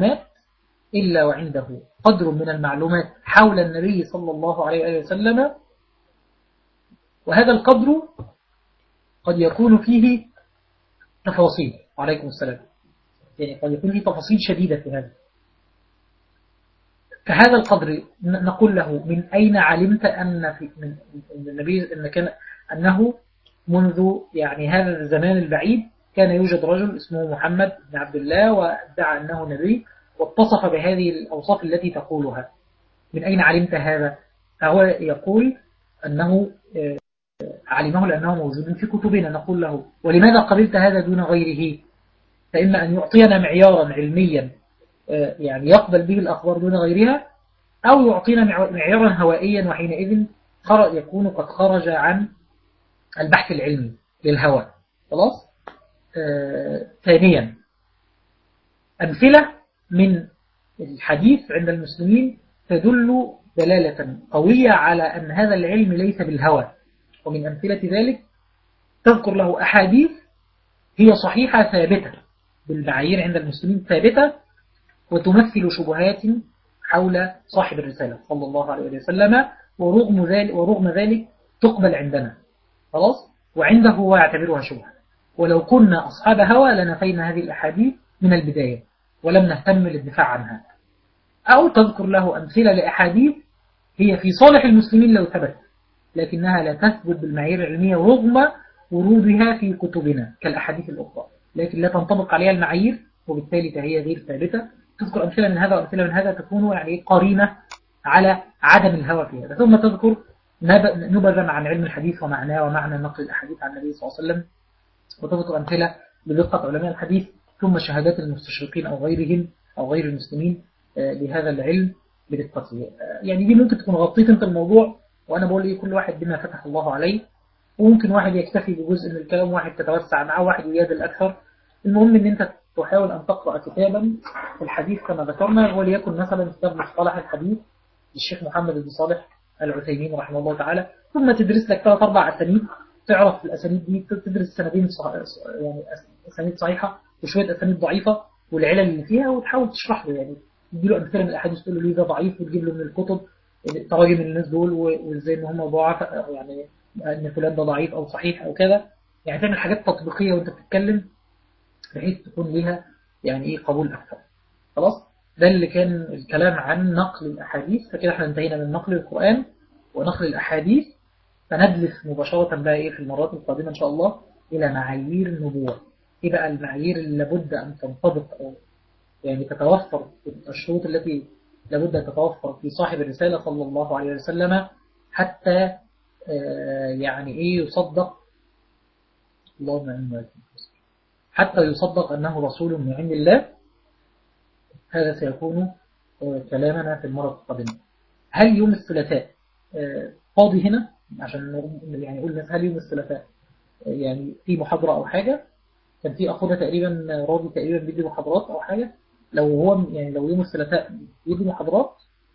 المعلومات حول النبي صلى الله عليه وسلم، وهذا القدر قد يكون فيه تفاصيل. وعليكم السلام. يعني قد يكون فيه تفاصيل شديدة في هذا. فهذا القدر نقول له: من أين علمت أن من النبي أنه منذ يعني هذا الزمان البعيد كان يوجد رجل اسمه محمد بن عبد الله وادعى أنه نبي واتصف بهذه الأوصاف التي تقولها. من أين علمت هذا؟ فهو يقول أنه علمه لأنه موجود في كتبنا. نقول له: ولماذا قبلت هذا دون غيره؟ فإما أن يعطينا معيارا علميا يعني يقبل به الأخبار دون غيرها، أو يعطينا معيارا هوائيا، وحينئذ يكون قد خرج عن البحث العلمي للهوى. خلاص. ثانيا، أمثلة من الحديث عند المسلمين تدل دلالة قوية على أن هذا العلم ليس بالهوى. ومن أمثلة ذلك تذكر له أحاديث هي صحيحة ثابتة بالمعايير عند المسلمين ثابتة، وتمثل شبهات حول صاحب الرسالة صلى الله عليه وسلم، ورغم ذلك تقبل عندنا. خلاص، وعنده هو يعتبرها شبهة. ولو كنا أصحاب هوى لنفينا هذه الأحاديث من البداية ولم نهتم للدفاع عنها. أو تذكر له أمثلة لأحاديث هي في صالح المسلمين لو ثبت، لكنها لا تثبت بالمعايير العلمية رغم ورودها في كتبنا كالأحاديث الأخرى، لكن لا تنطبق عليها المعايير، وبالتالي فهي غير ثابتة. تذكر أمثلة من هذا وأمثلة من هذا تكون يعني قرينة على عدم الهوى في هذا. ثم تذكر نبذا عن علم الحديث ومعناه ومعنى نقل الأحاديث عن النبي صلى الله عليه وسلم، وتذكر أمثلة بدقة علماء الحديث، ثم شهادات المستشرقين أو غيرهم أو غير المسلمين لهذا العلم بدقته. يعني دي ممكن تكون غطيت انت الموضوع، وأنا بقول إيه، كل واحد بما فتح الله عليه، وممكن واحد يكتفي بجزء من الكلام، واحد تتوسع معه، واحد يجادل أكثر. المهم أن أنت تحاول أن تقرأ كتابا في الحديث كما ذكرنا، وليكن مثلا كتاب مصطلح الحديث للشيخ محمد بن صالح العثيمين رحمه الله تعالى، ثم تدرس لك 3-4 أسانيد، تعرف الأسانيد دي، تدرس سندين يعني أسانيد صحيحة وشوية أسانيد ضعيفة والعلل اللي فيها، وتحاول تشرح له يعني تديله أمثلة من الأحاديث تقول له ليه ده ضعيف، وتجيب له من الكتب تراجم الناس دول وإزاي إن هم ضعاف، يعني إن فلان ده ضعيف أو صحيح أو كذا. يعني تعمل حاجات تطبيقية وأنت بتتكلم بحيث تكون ليها يعني إيه قبول أكثر. خلاص، ده اللي كان الكلام عن نقل الأحاديث. فكده احنا انتهينا من نقل القرآن ونقل الأحاديث. فندلس مباشرة بقى إيه في المرات القادمة إن شاء الله إلى معايير النبوة. إيه بقى المعايير اللي لابد أن تنطبق أو يعني تتوفر، الشروط التي لابد أن تتوفر في صاحب الرسالة صلى الله عليه وسلم حتى يعني إيه يصدق، اللهم إنه حتى يصدق أنه رسول من عند الله. هذا سيكون كلامنا في المرة القادمة. هل يوم الثلاثاء فاضي هنا عشان يعني نقول الناس هل يوم الثلاثاء يعني في محاضرة أو حاجة؟ كان في أخونا تقريبا راضي تقريبا بيدي محاضرات أو حاجة. لو هو يعني لو يوم الثلاثاء بيدي محاضرات،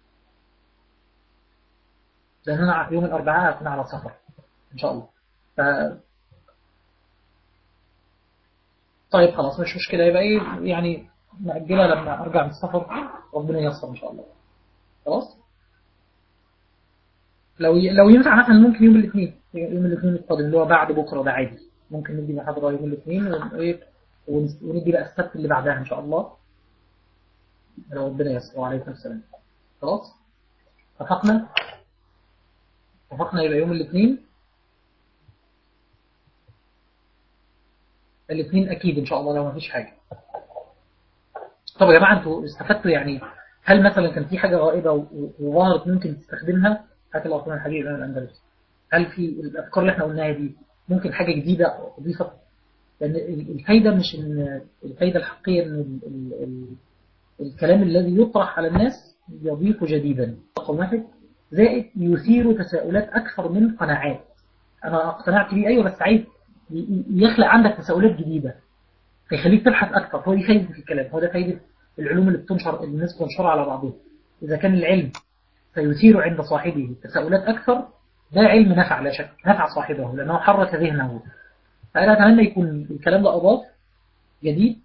لأن أنا يوم الأربعاء هكون على سفر إن شاء الله. ف... طيب خلاص مش مشكلة، يبقى إيه يعني نأجلها لما أرجع من السفر، ربنا ييسر إن شاء الله. خلاص، لو ينفع مثلا ممكن يوم الاثنين، يوم الاثنين القادم اللي هو بعد بكرة ده عادي. ممكن ندي محاضرة يوم الاثنين وندي بقى السبت اللي بعدها إن شاء الله لو ربنا ييسر. وعليكم السلام. خلاص اتفقنا يبقى يوم الاثنين أكيد إن شاء الله لو ما فيش حاجة. طب يا جماعة أنتوا استفدتوا يعني؟ هل مثلا كان في حاجة غائبة وظهرت ممكن تستخدمها؟ هات الله أخونا الحبيب من الأندلس. هل في الأفكار اللي احنا قلناها دي ممكن حاجة جديدة أضيفت؟ لأن الفايدة مش إن الفايدة الحقيقية إن الكلام الذي يطرح على الناس يضيف جديدا رقم واحد، زائد يثير تساؤلات أكثر من قناعات. أنا اقتنعت بيه أيوة، بس عايز يخلق عندك تساؤلات جديدة فيخليك تبحث أكثر. هو دي فايدة الكلام، هو ده فايدة العلوم اللي بتنشر الناس بتنشرها على بعضها. إذا كان العلم فيثير عند صاحبه تساؤلات أكثر، ده علم نفع لا شك، نفع صاحبه لأنه حرك ذهنه. فأنا أتمنى يكون الكلام ده أضاف جديد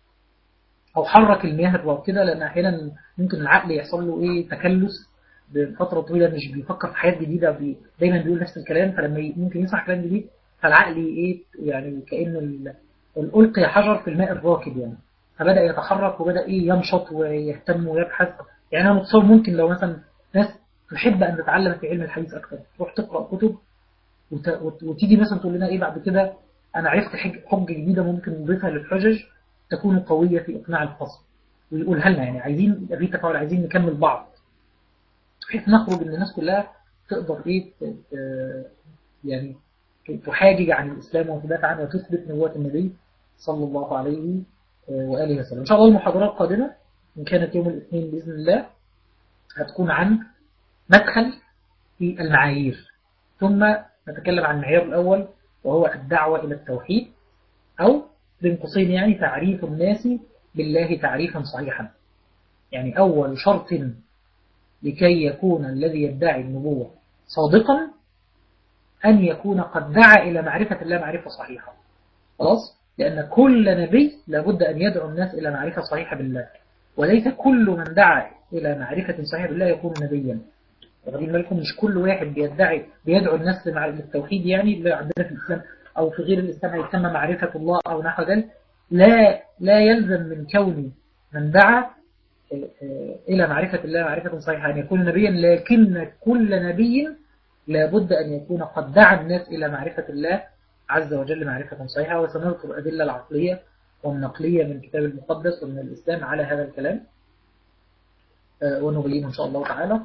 أو حرك المياه وكده، لأن أحيانا ممكن العقل يحصل له إيه تكلس بفترة طويلة، مش بيفكر في حاجات جديدة، دايما بيقول نفس الكلام. فلما ممكن يسمع كلام جديد فالعقل إيه يعني كأن ألقي حجر في الماء الراكد يعني، فبدأ يتحرك وبدأ إيه ينشط ويهتم ويبحث. يعني أنا متصور ممكن لو مثلا ناس تحب أن تتعلم في علم الحديث أكثر تروح تقرأ كتب وتيجي مثلا تقول لنا إيه بعد كده أنا عرفت حجة جديدة ممكن نضيفها للحجج تكون قوية في إقناع الخصم، ويقولها لنا. يعني عايزين يبقى في تفاعل، عايزين نكمل بعض بحيث نخرج إن الناس كلها تقدر إيه يعني تحاجج عن الإسلام وتدافع عنه وتثبت نبوة النبي صلى الله عليه وآله وسلم. إن شاء الله المحاضرة القادمة إن كانت يوم الاثنين بإذن الله هتكون عن مدخل في المعايير، ثم نتكلم عن المعيار الأول وهو الدعوة إلى التوحيد، أو بين قوسين يعني تعريف الناس بالله تعريفا صحيحا. يعني أول شرط لكي يكون الذي يدعي النبوة صادقا أن يكون قد دعا إلى معرفة الله معرفة صحيحة. خلاص، لأن كل نبي لابد أن يدعو الناس إلى معرفة صحيحة بالله، وليس كل من دعا إلى معرفة صحيحة بالله يكون نبيا. واخدين بالكم؟ مش كل واحد بيدعو الناس للتوحيد يعني اللي عندنا في الإسلام أو في غير الإسلام يسمى معرفة الله أو نحو ذلك. لا يلزم من كون من دعا إلى معرفة الله معرفة صحيحة أن يكون نبيا، لكن كل نبي لابد أن يكون قد دعا الناس إلى معرفة الله عز وجل معرفة صحيحة. وسنذكر الأدلة العقلية والنقلية من الكتاب المقدس ومن الإسلام على هذا الكلام ونبينه إن شاء الله تعالى.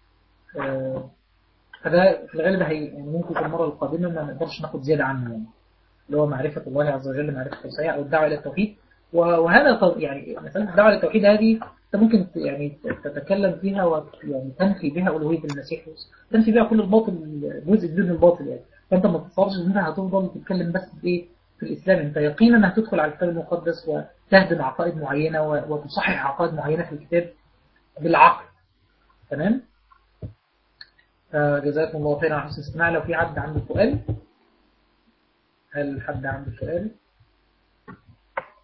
فده في الغالب يعني ممكن في المرة القادمة ما نقدرش ناخد زيادة عنه يعني، اللي هو معرفة الله عز وجل معرفة صحيحة أو الدعوة إلى التوحيد. وهذا يعني مثلا الدعوة إلى التوحيد هذه أنت ممكن يعني تتكلم فيها ويعني تنفي بها ألوهية المسيح، تنفي بها كل الباطل، جزء كبير من الباطل يعني. فأنت ما تتصورش إن أنت هتفضل تتكلم بس بإيه في الإسلام، أنت يقينا هتدخل على الكتاب المقدس وتهدم عقائد معينة وتصحح عقائد معينة في الكتاب بالعقل. تمام؟ فجزاكم الله خيرا على حسن الاستماع. لو في حد عنده سؤال، هل حد عنده سؤال؟